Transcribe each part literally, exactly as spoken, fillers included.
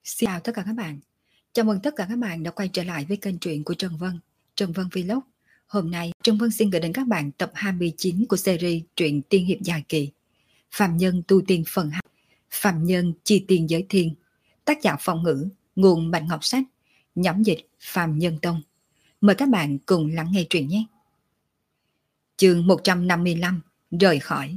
Xin chào tất cả các bạn. Chào mừng tất cả các bạn đã quay trở lại với kênh truyện của Trần Vân, Trần Vân Vlog. Hôm nay, Trần Vân xin gửi đến các bạn tập hai mươi chín của series truyện tiên hiệp dài kỳ Phàm Nhân Tu Tiên phần hai, Phàm Nhân Chi Tiên Giới Thiên. Tác giả Phong Ngữ, nguồn Bạch Ngọc Sách, nhóm dịch Phàm Nhân Tông. Mời các bạn cùng lắng nghe truyện nhé. Chương một trăm năm mươi lăm, rời khỏi.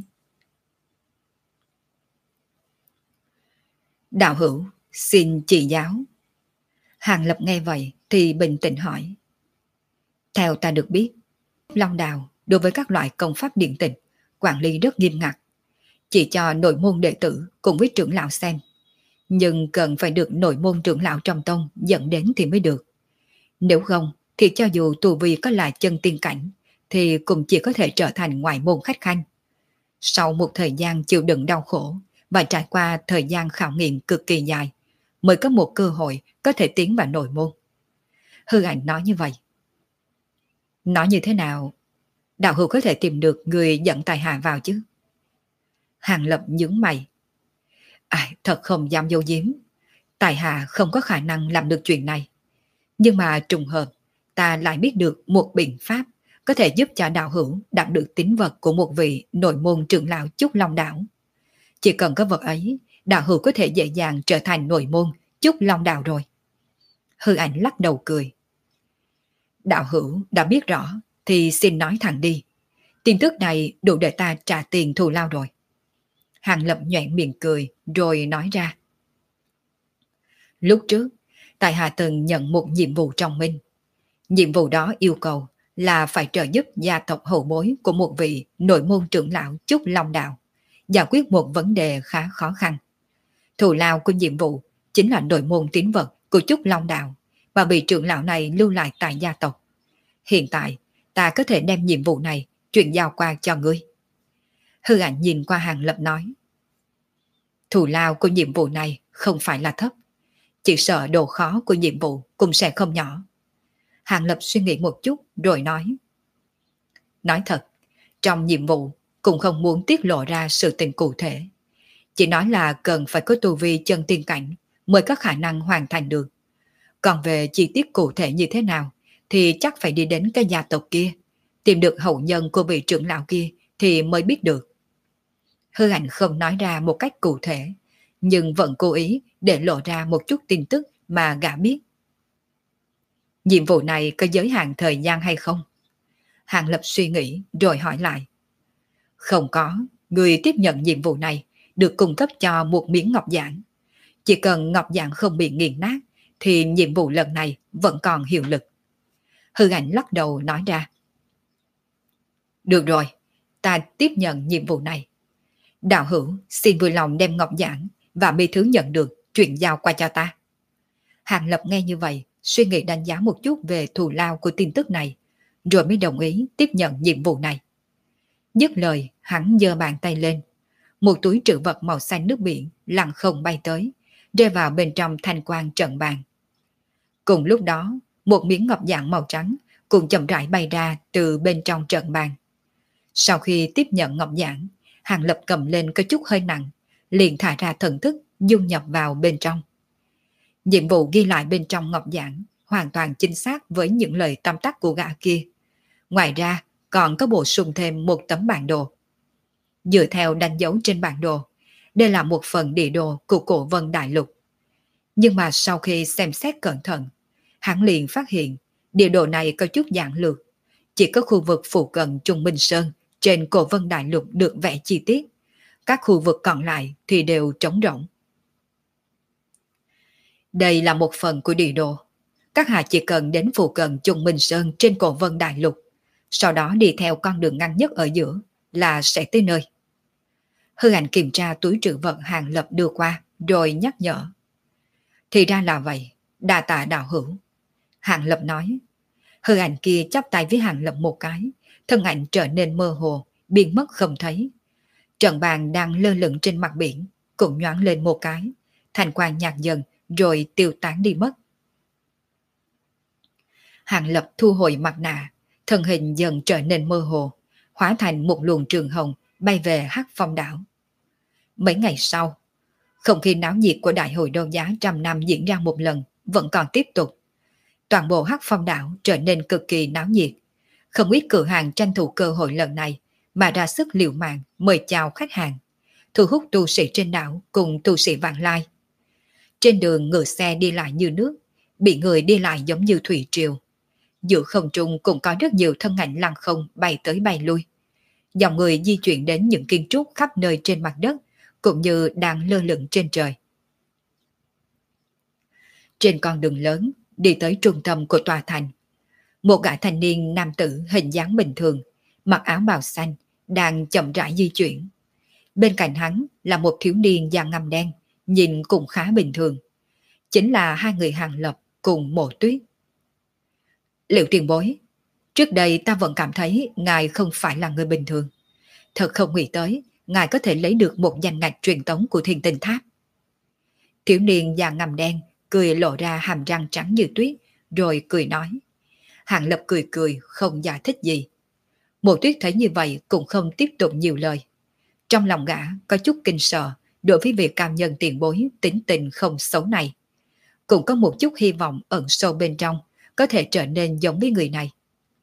Đạo hữu, xin chỉ giáo. Hàng Lập nghe vậy thì bình tĩnh hỏi. Theo ta được biết, Long Đào đối với các loại công pháp điện tịch quản lý rất nghiêm ngặt, chỉ cho nội môn đệ tử cùng với trưởng lão xem, nhưng cần phải được nội môn trưởng lão trong tông dẫn đến thì mới được. Nếu không thì cho dù tu vi có là chân tiên cảnh thì cũng chỉ có thể trở thành ngoại môn khách khanh. Sau một thời gian chịu đựng đau khổ và trải qua thời gian khảo nghiệm cực kỳ dài mới có một cơ hội có thể tiến vào nội môn. Hư Ảnh nói như vậy. Nói như thế nào, đạo hữu có thể tìm được người dẫn tài hạ vào chứ? Hàng Lập nhướng mày. À, thật không dám dâu diếm. Tài hạ không có khả năng làm được chuyện này. Nhưng mà trùng hợp, ta lại biết được một biện pháp có thể giúp cho đạo hữu đạt được tín vật của một vị nội môn trưởng lão Trúc Long Đảo. Chỉ cần có vật ấy, đạo hữu có thể dễ dàng trở thành nội môn Trúc Long Đảo rồi. Hư Ảnh lắc đầu cười. Đạo hữu đã biết rõ thì xin nói thẳng đi. Tin tức này đủ để ta trả tiền thù lao rồi. Hàng Lập nhoẻn miệng cười rồi nói ra. Lúc trước, tại hạ từng nhận một nhiệm vụ trong minh. Nhiệm vụ đó yêu cầu là phải trợ giúp gia tộc hậu bối của một vị nội môn trưởng lão Trúc Long Đạo giải quyết một vấn đề khá khó khăn. Thù lao của nhiệm vụ chính là nội môn tín vật của Trúc Long Đạo và vị trưởng lão này lưu lại tại gia tộc. Hiện tại, ta có thể đem nhiệm vụ này chuyển giao qua cho ngươi. Hư Ảnh nhìn qua Hàng Lập nói. Thù lao của nhiệm vụ này không phải là thấp. Chỉ sợ độ khó của nhiệm vụ cũng sẽ không nhỏ. Hàng Lập suy nghĩ một chút rồi nói. Nói thật, trong nhiệm vụ cũng không muốn tiết lộ ra sự tình cụ thể. Chỉ nói là cần phải có tu vi chân tiên cảnh mới có khả năng hoàn thành được. Còn về chi tiết cụ thể như thế nào thì chắc phải đi đến cái gia tộc kia, tìm được hậu nhân của vị trưởng lão kia thì mới biết được. Hư Ảnh không nói ra một cách cụ thể, nhưng vẫn cố ý để lộ ra một chút tin tức mà gã biết. Nhiệm vụ này có giới hạn thời gian hay không? Hàng Lập suy nghĩ rồi hỏi lại. Không có, người tiếp nhận nhiệm vụ này được cung cấp cho một miếng ngọc giản. Chỉ cần ngọc giản không bị nghiền nát thì nhiệm vụ lần này vẫn còn hiệu lực. Hư Ảnh lắc đầu nói ra. Được rồi, ta tiếp nhận nhiệm vụ này. Đạo hữu xin vui lòng đem ngọc giản và bi thứ nhận được chuyển giao qua cho ta. Hàng Lập nghe như vậy, suy nghĩ đánh giá một chút về thù lao của tin tức này, rồi mới đồng ý tiếp nhận nhiệm vụ này. Dứt lời, hắn giơ bàn tay lên. Một túi trữ vật màu xanh nước biển lặng không bay tới, rơi vào bên trong thanh quang trận bàn. Cùng lúc đó, một miếng ngọc giản màu trắng cũng chậm rãi bay ra từ bên trong trận bàn. Sau khi tiếp nhận ngọc giản, Hàng Lập cầm lên có chút hơi nặng, liền thả ra thần thức dung nhập vào bên trong. Nhiệm vụ ghi lại bên trong ngọc giản hoàn toàn chính xác với những lời tóm tắt của gã kia. Ngoài ra còn có bổ sung thêm một tấm bản đồ. Dựa theo đánh dấu trên bản đồ, đây là một phần địa đồ của Cổ Vân Đại Lục. Nhưng mà sau khi xem xét cẩn thận, hắn liền phát hiện địa đồ này có chút giản lược. Chỉ có khu vực phụ cận Trung Minh Sơn trên Cổ Vân Đại Lục được vẽ chi tiết. Các khu vực còn lại thì đều trống rỗng. Đây là một phần của địa đồ. Các hạ chỉ cần đến phụ cận Trung Minh Sơn trên Cổ Vân Đại Lục, sau đó đi theo con đường ngắn nhất ở giữa là sẽ tới nơi. Hư Ảnh kiểm tra túi trữ vật Hàng Lập đưa qua, rồi nhắc nhở. Thì ra là vậy, đa tạ đạo hữu. Hàng Lập nói. Hư Ảnh kia chắp tay với Hàng Lập một cái, thân ảnh trở nên mơ hồ, biến mất không thấy. Trận bàn đang lơ lửng trên mặt biển, cũng nhoáng lên một cái, thành quang nhạt dần, rồi tiêu tán đi mất. Hàng Lập thu hồi mặt nạ, thân hình dần trở nên mơ hồ, hóa thành một luồng trường hồng bay về Hắc Phong đảo. Mấy ngày sau, Không khí náo nhiệt của đại hội đấu giá trăm năm diễn ra một lần vẫn còn tiếp tục. Toàn bộ Hắc Phong đảo trở nên cực kỳ náo nhiệt. Không ít cửa hàng tranh thủ cơ hội lần này mà ra sức liều mạng mời chào khách hàng, thu hút tu sĩ trên đảo cùng tu sĩ vãng lai. Trên đường ngựa xe đi lại như nước, bị người đi lại giống như thủy triều. Giữa không trung cũng có rất nhiều thân ảnh lăng không bay tới bay lui. Dòng người di chuyển đến những kiến trúc khắp nơi trên mặt đất, cũng như đang lơ lửng trên trời. Trên con đường lớn, đi tới trung tâm của tòa thành, một gã thanh niên nam tử hình dáng bình thường, mặc áo bào xanh, đang chậm rãi di chuyển. Bên cạnh hắn là một thiếu niên da ngăm đen, nhìn cũng khá bình thường. Chính là hai người Hàng Lập cùng Mộ Tuyết. Liệu tiền bối, trước đây ta vẫn cảm thấy ngài không phải là người bình thường. Thật không nghĩ tới, ngài có thể lấy được một danh ngạch truyền tống của Thiên Tinh Tháp. Thiếu niên da ngăm đen cười lộ ra hàm răng trắng như tuyết, rồi cười nói. Hàng Lập cười cười, không giải thích gì. Mộ Tuyết thấy như vậy cũng không tiếp tục nhiều lời. Trong lòng gã có chút kinh sợ đối với việc cao nhân tiền bối tính tình không xấu này. Cũng có một chút hy vọng ẩn sâu bên trong có thể trở nên giống với người này.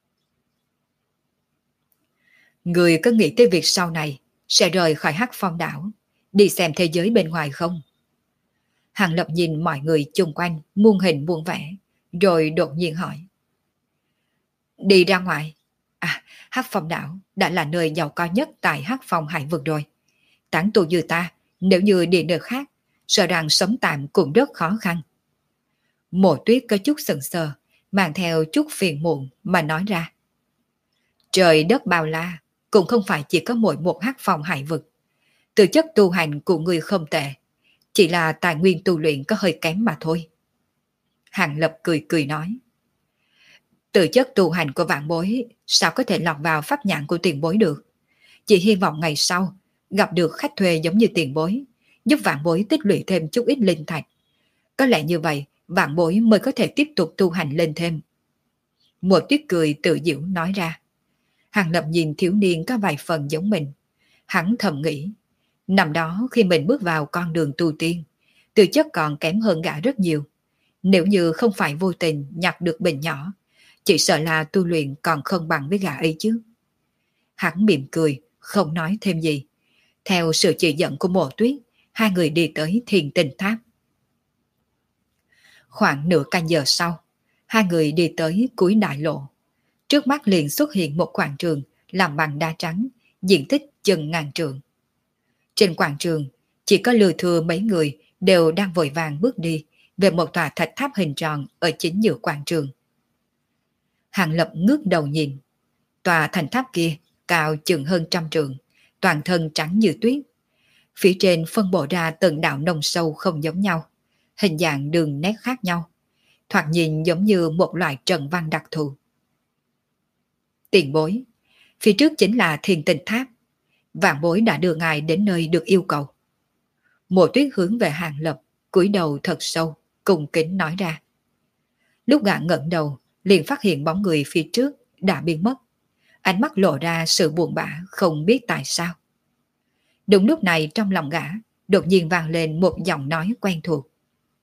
Người có nghĩ tới việc sau này sẽ rời khỏi Hắc Phong đảo, đi xem thế giới bên ngoài không? Hàng Lập nhìn mọi người chung quanh muôn hình muôn vẻ, rồi đột nhiên hỏi. Đi ra ngoài? À, Hắc Phong đảo đã là nơi giàu có nhất tại Hắc Phong hải vực rồi. Tán tu như ta, nếu như đi nơi khác, sợ rằng sống tạm cũng rất khó khăn. Mộ Tuyết có chút sững sờ, mang theo chút phiền muộn mà nói ra. Trời đất bao la, cũng không phải chỉ có mỗi một Hắc Phong hải vực. Từ chất tu hành của người không tệ, chỉ là tài nguyên tu luyện có hơi kém mà thôi. Hàng Lập cười cười nói. Từ chất tu hành của vạn bối sao có thể lọt vào pháp nhãn của tiền bối được. Chỉ hy vọng ngày sau gặp được khách thuê giống như tiền bối, giúp vạn bối tích lũy thêm chút ít linh thạch. Có lẽ như vậy vạn bối mới có thể tiếp tục tu hành lên thêm. Một Tuyết cười tự giễu nói ra. Hàng Lập nhìn thiếu niên có vài phần giống mình. Hắn thầm nghĩ, năm đó khi mình bước vào con đường tu tiên, tư chất còn kém hơn gã rất nhiều. Nếu như không phải vô tình nhặt được bình nhỏ, chỉ sợ là tu luyện còn không bằng với gã ấy chứ. Hắn mỉm cười, không nói thêm gì. Theo sự chỉ dẫn của Mộ Tuyết, hai người đi tới Thiên Tinh Tháp. Khoảng nửa canh giờ sau, hai người đi tới cuối đại lộ. Trước mắt liền xuất hiện một quảng trường làm bằng đá trắng, diện tích chừng ngàn trượng. Trên quảng trường, chỉ có lừa thừa mấy người đều đang vội vàng bước đi về một tòa thạch tháp hình tròn ở chính giữa quảng trường. Hàng Lập ngước đầu nhìn. Tòa thành tháp kia cao chừng hơn trăm trượng, toàn thân trắng như tuyết. Phía trên phân bổ ra từng đạo nông sâu không giống nhau, hình dạng đường nét khác nhau, thoạt nhìn giống như một loại trận văn đặc thù. Tiền bối, phía trước chính là Thiên Tinh Tháp. Vạn bối đã đưa ngài đến nơi được yêu cầu. Mộ Tuyết hướng về Hàng Lập, cúi đầu thật sâu, cung kính nói ra. Lúc gã ngẩng đầu, liền phát hiện bóng người phía trước đã biến mất. Ánh mắt lộ ra sự buồn bã không biết tại sao. Đúng lúc này trong lòng gã đột nhiên vang lên một giọng nói quen thuộc.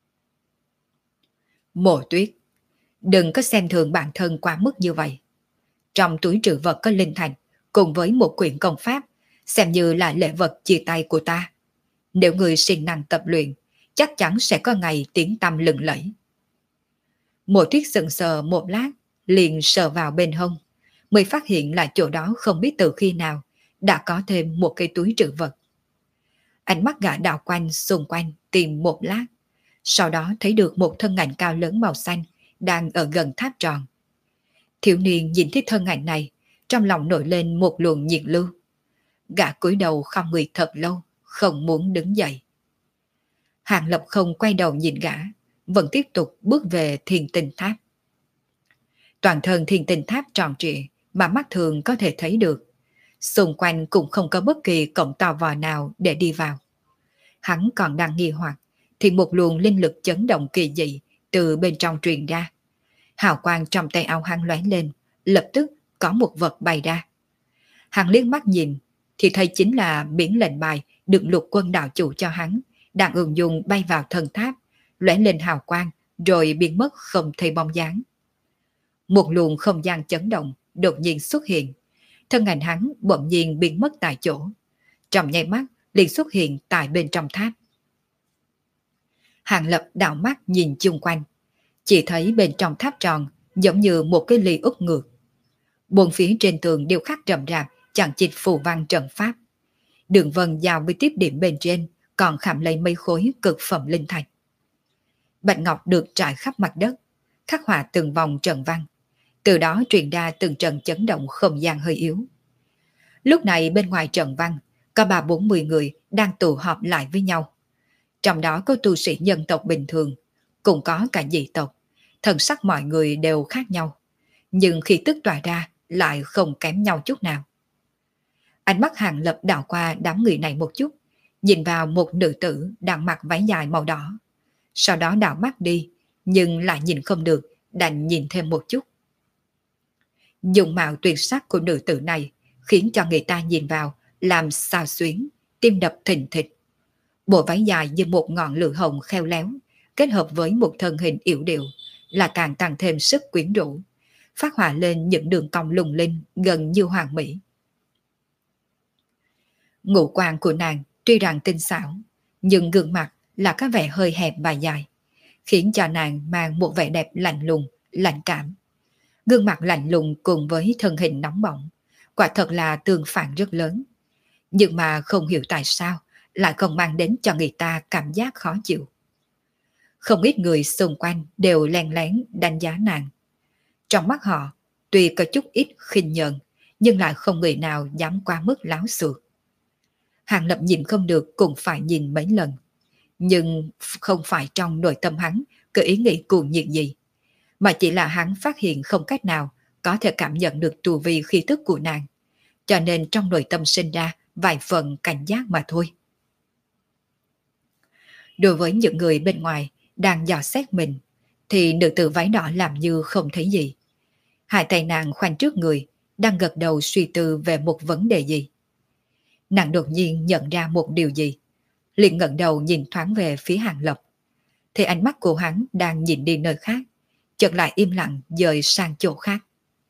Mộ Tuyết, đừng có xem thường bản thân quá mức như vậy. Trong túi trữ vật có linh thạch cùng với một quyển công pháp, xem như là lễ vật chia tay của ta. Nếu người siêng năng tập luyện, chắc chắn sẽ có ngày tiếng tăm lừng lẫy. Mộ Tuyết sững sờ một lát, liền sờ vào bên hông, mới phát hiện là chỗ đó không biết từ khi nào đã có thêm một cái túi trữ vật. Ánh mắt gã đảo quanh xung quanh tìm một lát, sau đó thấy được một thân ảnh cao lớn màu xanh đang ở gần tháp tròn. Thiếu niên nhìn thấy thân ảnh này, trong lòng nổi lên một luồng nhiệt lưu. Gã cúi đầu không người thật lâu, không muốn đứng dậy. Hàng Lập không quay đầu nhìn gã, vẫn tiếp tục bước về Thiên Tinh Tháp. Toàn thân Thiên Tinh Tháp tròn trịa mà mắt thường có thể thấy được. Xung quanh cũng không có bất kỳ cổng tò vò nào để đi vào. Hắn còn đang nghi hoặc, thì một luồng linh lực chấn động kỳ dị từ bên trong truyền ra. Hào quang trong tay áo hắn lóe lên, lập tức có một vật bay ra. Hắn liếc mắt nhìn, thì thấy chính là biển lệnh bài được Lục Quân đạo chủ cho hắn, đang ung dung bay vào thân tháp, lóe lên hào quang rồi biến mất không thấy bóng dáng. Một luồng không gian chấn động đột nhiên xuất hiện, thân ảnh hắn bỗng nhiên biến mất tại chỗ, trong nháy mắt liền xuất hiện tại bên trong tháp. Hàng Lập đảo mắt nhìn chung quanh, chỉ thấy bên trong tháp tròn giống như một cái ly úp ngược. Bốn phía trên tường đều khắc rậm rạp chẳng chịt phù văn trận pháp. Đường vân giao với tiếp điểm bên trên còn khảm lấy mấy khối cực phẩm linh thạch. Bạch ngọc được trải khắp mặt đất, khắc họa từng vòng trận văn, từ đó truyền ra từng trận chấn động không gian hơi yếu. Lúc này bên ngoài trận văn có ba bốn mươi người đang tụ họp lại với nhau. Trong đó có tu sĩ nhân tộc bình thường, cũng có cả dị tộc, thần sắc mọi người đều khác nhau, nhưng khi tức tỏa ra lại không kém nhau chút nào. Ánh mắt Hàng Lập đảo qua đám người này một chút, nhìn vào một nữ tử đang mặc váy dài màu đỏ. Sau đó đảo mắt đi, nhưng lại nhìn không được, đành nhìn thêm một chút. Dung mạo tuyệt sắc của nữ tử này khiến cho người ta nhìn vào làm xao xuyến, tim đập thình thịch. Bộ váy dài như một ngọn lửa hồng khéo léo, kết hợp với một thân hình yểu điệu, là càng tăng thêm sức quyến rũ, phát họa lên những đường cong lung linh gần như hoàn mỹ. Ngũ quan của nàng tuy rằng tinh xảo, nhưng gương mặt là có vẻ hơi hẹp và dài, khiến cho nàng mang một vẻ đẹp lạnh lùng, lạnh cảm. Gương mặt lạnh lùng cùng với thân hình nóng bỏng, quả thật là tương phản rất lớn. Nhưng mà không hiểu tại sao lại không mang đến cho người ta cảm giác khó chịu. Không ít người xung quanh đều len lén đánh giá nàng. Trong mắt họ, tuy có chút ít khinh nhờn, nhưng lại không người nào dám quá mức láo xược. Hàng Lập nhìn không được cũng phải nhìn mấy lần, nhưng không phải trong nội tâm hắn có ý nghĩ cuồng nhiệt gì, mà chỉ là hắn phát hiện không cách nào có thể cảm nhận được tu vi khí tức của nàng, cho nên trong nội tâm sinh ra vài phần cảnh giác mà thôi. Đối với những người bên ngoài đang dò xét mình, thì nữ tử váy đỏ làm như không thấy gì. Hai tay nàng khoanh trước người, đang gật đầu suy tư về một vấn đề gì. Nàng đột nhiên nhận ra một điều gì, liền ngẩng đầu nhìn thoáng về phía Hàng Lập, thì ánh mắt của hắn đang nhìn đi nơi khác, chợt lại im lặng dời sang chỗ khác.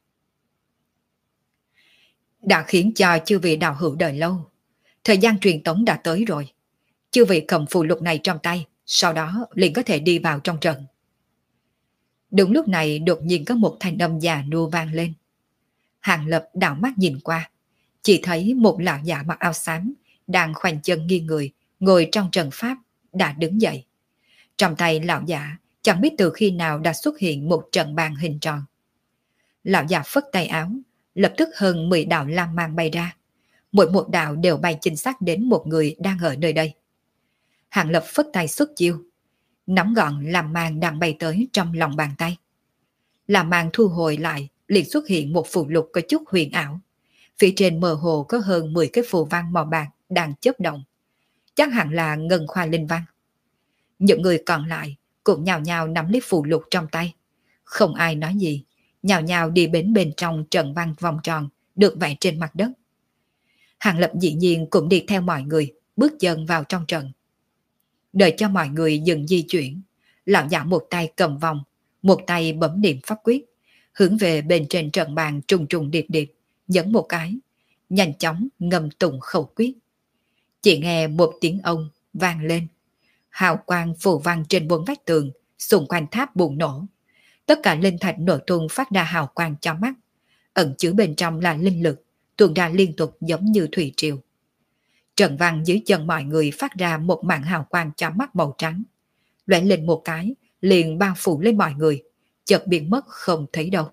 Đã khiến cho chư vị đạo hữu đợi lâu, thời gian truyền tống đã tới rồi. Chư vị cầm phù lục này trong tay, sau đó liền có thể đi vào trong trận. Đúng lúc này đột nhiên có một thanh âm già nua vang lên. Hàng Lập đảo mắt nhìn qua, chỉ thấy một lão già mặc áo xám đang khoanh chân nghiêng người ngồi trong trận pháp đã đứng dậy. Trong tay lão già chẳng biết từ khi nào đã xuất hiện một trận bàn hình tròn. Lão già phất tay áo, lập tức hơn mười đạo lam mang bay ra, mỗi một đạo đều bay chính xác đến một người đang ở nơi đây. Hàng Lập phất tay xuất chiêu, nắm gọn lam mang đang bay tới trong lòng bàn tay. Lam mang thu hồi lại, liền xuất hiện một phù lục có chút huyền ảo. Phía trên mơ hồ có hơn mười cái phù văn màu bạc đang chớp động, chắc hẳn là ngân khoa linh văn. Những người còn lại cũng nhào nhào nắm lấy phù lục trong tay, không ai nói gì, nhào nhào đi đến bên trong trận văn vòng tròn được vẽ trên mặt đất. Hàng Lập dĩ nhiên cũng đi theo mọi người, bước chân vào trong trận. Đợi cho mọi người dừng di chuyển, lão giả một tay cầm vòng, một tay bấm niệm pháp quyết, hướng về bên trên trận bàn trùng trùng điệp điệp, nhấn một cái, nhanh chóng ngâm tụng khẩu quyết. Chỉ nghe một tiếng ông vang lên, hào quang phù văn trên bốn vách tường xung quanh tháp bùng nổ. Tất cả linh thạch nổ tung phát ra hào quang cho mắt, ẩn chứa bên trong là linh lực tuôn ra liên tục giống như thủy triều. Trận văn dưới chân mọi người phát ra một màn hào quang cho mắt màu trắng, lóe lên một cái liền bao phủ lên mọi người, chợt biến mất không thấy đâu.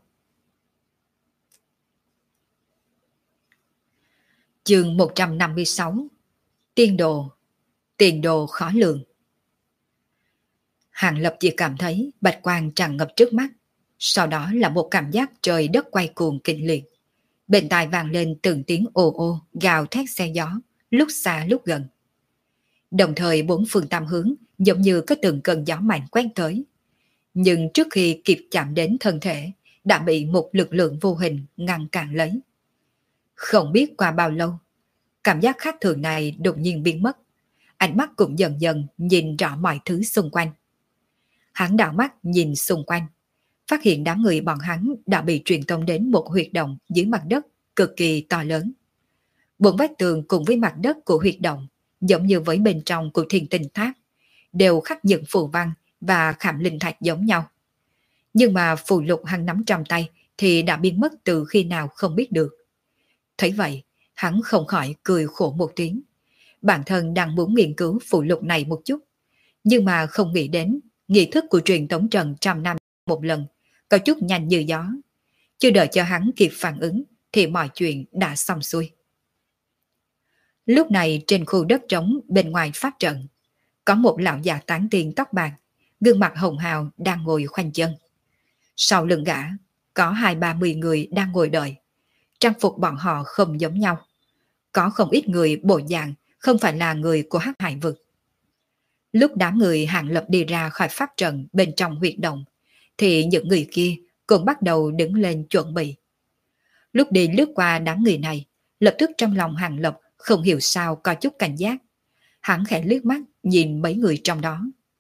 Chương một trăm năm mươi sáu. Tiên đồ. Tiền đồ khó lường. Hàng Lập chỉ cảm thấy bạch quang tràn ngập trước mắt, sau đó là một cảm giác trời đất quay cuồng kinh liệt. Bên tai vang lên từng tiếng ồ ô gào thét xe gió, lúc xa lúc gần. Đồng thời bốn phương tam hướng giống như có từng cơn gió mạnh quét tới. Nhưng trước khi kịp chạm đến thân thể, đã bị một lực lượng vô hình ngăn cản lấy. Không biết qua bao lâu, cảm giác khác thường này đột nhiên biến mất. ánh mắt cũng dần dần nhìn rõ mọi thứ xung quanh. Hắn đảo mắt nhìn xung quanh, phát hiện đám người bọn hắn đã bị truyền tống đến một huyệt động dưới mặt đất cực kỳ to lớn. Bốn vách tường cùng với mặt đất của huyệt động, giống như với bên trong của thiên tinh tháp, đều khắc những phù văn và khảm linh thạch giống nhau. Nhưng mà phù lục hắn nắm trong tay thì đã biến mất từ khi nào không biết được. Thấy vậy, hắn không khỏi cười khổ một tiếng. Bản thân đang muốn nghiên cứu phù lục này một chút, nhưng mà không nghĩ đến nghi thức của truyền tống trận trăm năm một lần, có chút nhanh như gió. Chưa đợi cho hắn kịp phản ứng thì mọi chuyện đã xong xuôi. Lúc này trên khu đất trống bên ngoài pháp trận, có một lão già tán tiên tóc bạc, gương mặt hồng hào đang ngồi khoanh chân. Sau lưng gã, có hai ba mươi người đang ngồi đợi. Trang phục bọn họ không giống nhau. Có không ít người bộ dạng không phải là người của Hắc Hải vực. Lúc đám người Hàng Lập đi ra khỏi pháp trận bên trong huyệt động, thì những người kia cũng bắt đầu đứng lên chuẩn bị. Lúc đi lướt qua đám người này, lập tức trong lòng Hàng Lập không hiểu sao có chút cảnh giác. Hắn khẽ liếc mắt nhìn mấy người trong đó.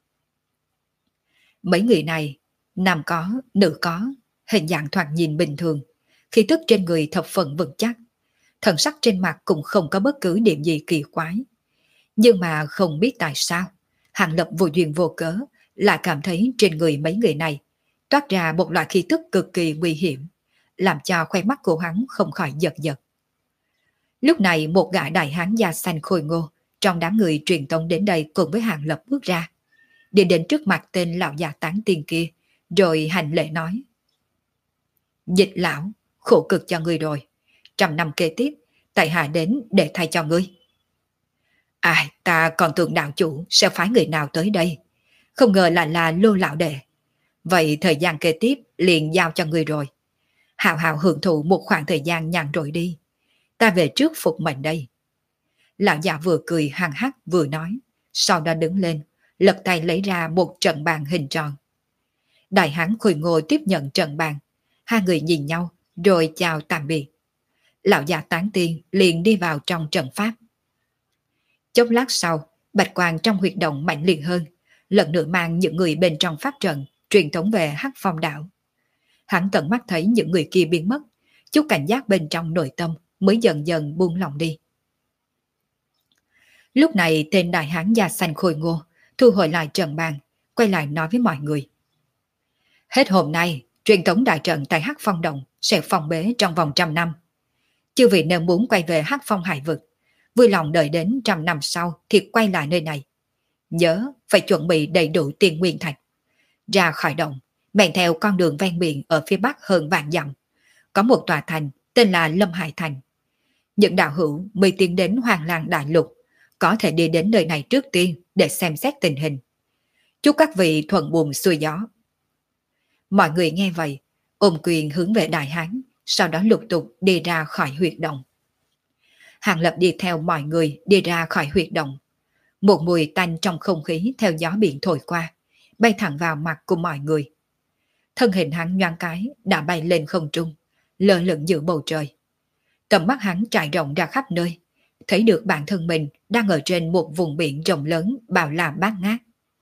Mấy người này, nam có, nữ có, hình dạng thoạt nhìn bình thường, khí tức trên người thập phần vững chắc, thần sắc trên mặt cũng không có bất cứ điểm gì kỳ quái. Nhưng mà không biết tại sao, Hàng Lập vô duyên vô cớ lại cảm thấy trên người mấy người này toát ra một loại khí tức cực kỳ nguy hiểm, làm cho khoe mắt của hắn không khỏi giật giật. Lúc này một gã đại hán da xanh khôi ngô trong đám người truyền tống đến đây cùng với Hàng Lập bước ra, đi đến trước mặt tên lão già tán tiên kia, rồi hành lễ nói: Dịch lão, khổ cực cho ngươi rồi. Trăm năm kế tiếp, tại hạ đến để thay cho ngươi. Ai, ta còn tưởng đạo chủ sẽ phái người nào tới đây, không ngờ lại là Lô lão đệ. Vậy thời gian kế tiếp liền giao cho ngươi rồi. Hào hào hưởng thụ một khoảng thời gian nhàn rỗi đi. Ta về trước phục mệnh đây. Lão già vừa cười hằng hắc vừa nói, sau đó đứng lên, lật tay lấy ra một trận bàn hình tròn. Đại hán khôi ngô tiếp nhận trận bàn, hai người nhìn nhau rồi chào tạm biệt. Lão già tán tiên liền đi vào trong trận pháp. Chốc lát sau, bạch quang trong huyệt động mạnh liệt hơn, lần nữa mang những người bên trong pháp trận truyền thống về Hắc Phong đảo. Hắn tận mắt thấy những người kia biến mất, chút cảnh giác bên trong nội tâm mới dần dần buông lòng đi. Lúc này tên đại hán da xanh khôi ngô thu hồi lại trận bàn, quay lại nói với mọi người: Hết hôm nay, truyền thống đại trận tại Hắc Phong Động sẽ phong bế trong vòng trăm năm. Chư vị nếu muốn quay về Hắc Phong Hải vực, vui lòng đợi đến trăm năm sau thì quay lại nơi này. Nhớ phải chuẩn bị đầy đủ tiền nguyên thạch. Ra khỏi động, men theo con đường ven biển ở phía bắc hơn vạn dặm, có một tòa thành tên là Lâm Hải Thành. Những đạo hữu mới tiến đến Hoàng Làng Đại Lục có thể đi đến nơi này trước tiên để xem xét tình hình. Chúc các vị thuận buồm xuôi gió. Mọi người nghe vậy, ôm quyền hướng về đại hán, sau đó lục tục đi ra khỏi huyệt động. Hàng Lập đi theo mọi người đi ra khỏi huyệt động. Một mùi tanh trong không khí theo gió biển thổi qua, bay thẳng vào mặt của mọi người. Thân hình hắn nhoáng cái đã bay lên không trung, lơ lửng giữa bầu trời. Tầm mắt hắn trải rộng ra khắp nơi, thấy được bản thân mình đang ở trên một vùng biển rộng lớn bao la bát ngát.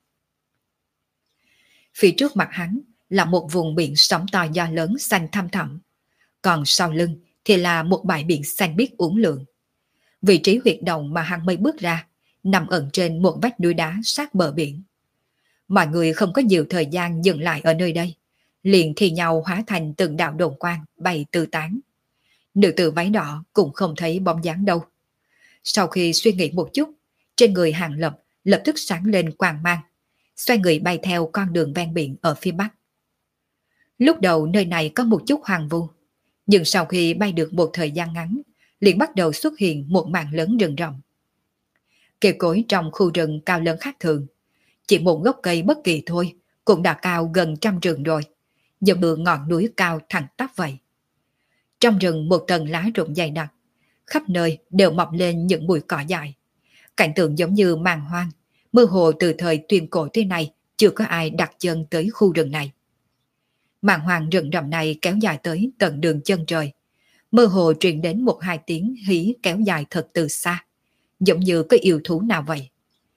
Phía trước mặt hắn là một vùng biển sóng to gió lớn xanh thăm thẳm, còn sau lưng thì là một bãi biển xanh biếc uốn lượn. Vị trí huyệt động mà hắn mới bước ra nằm ẩn trên một vách núi đá sát bờ biển. Mọi người không có nhiều thời gian dừng lại ở nơi đây, liền thì nhau hóa thành từng đạo đồn quang bay tứ tán. Nữ tử váy đỏ cũng không thấy bóng dáng đâu. Sau khi suy nghĩ một chút, trên người Hàng Lập lập tức sáng lên quang mang, xoay người bay theo con đường ven biển ở phía bắc. Lúc đầu nơi này có một chút hoang vu, nhưng sau khi bay được một thời gian ngắn, liền bắt đầu xuất hiện một mảng lớn rừng rậm. Cây cối trong khu rừng cao lớn khác thường, chỉ một gốc cây bất kỳ thôi cũng đã cao gần trăm trượng rồi, giống như ngọn núi cao thẳng tắp vậy. Trong rừng một tầng lá rụng dày đặc, khắp nơi đều mọc lên những bụi cỏ dại. Cảnh tượng giống như màn hoang, mơ hồ từ thời tuyên cổ tới nay chưa có ai đặt chân tới khu rừng này. Màn hoang rừng rậm này kéo dài tới tận đường chân trời, mơ hồ truyền đến một hai tiếng hí kéo dài thật từ xa, giống như có yêu thú nào vậy.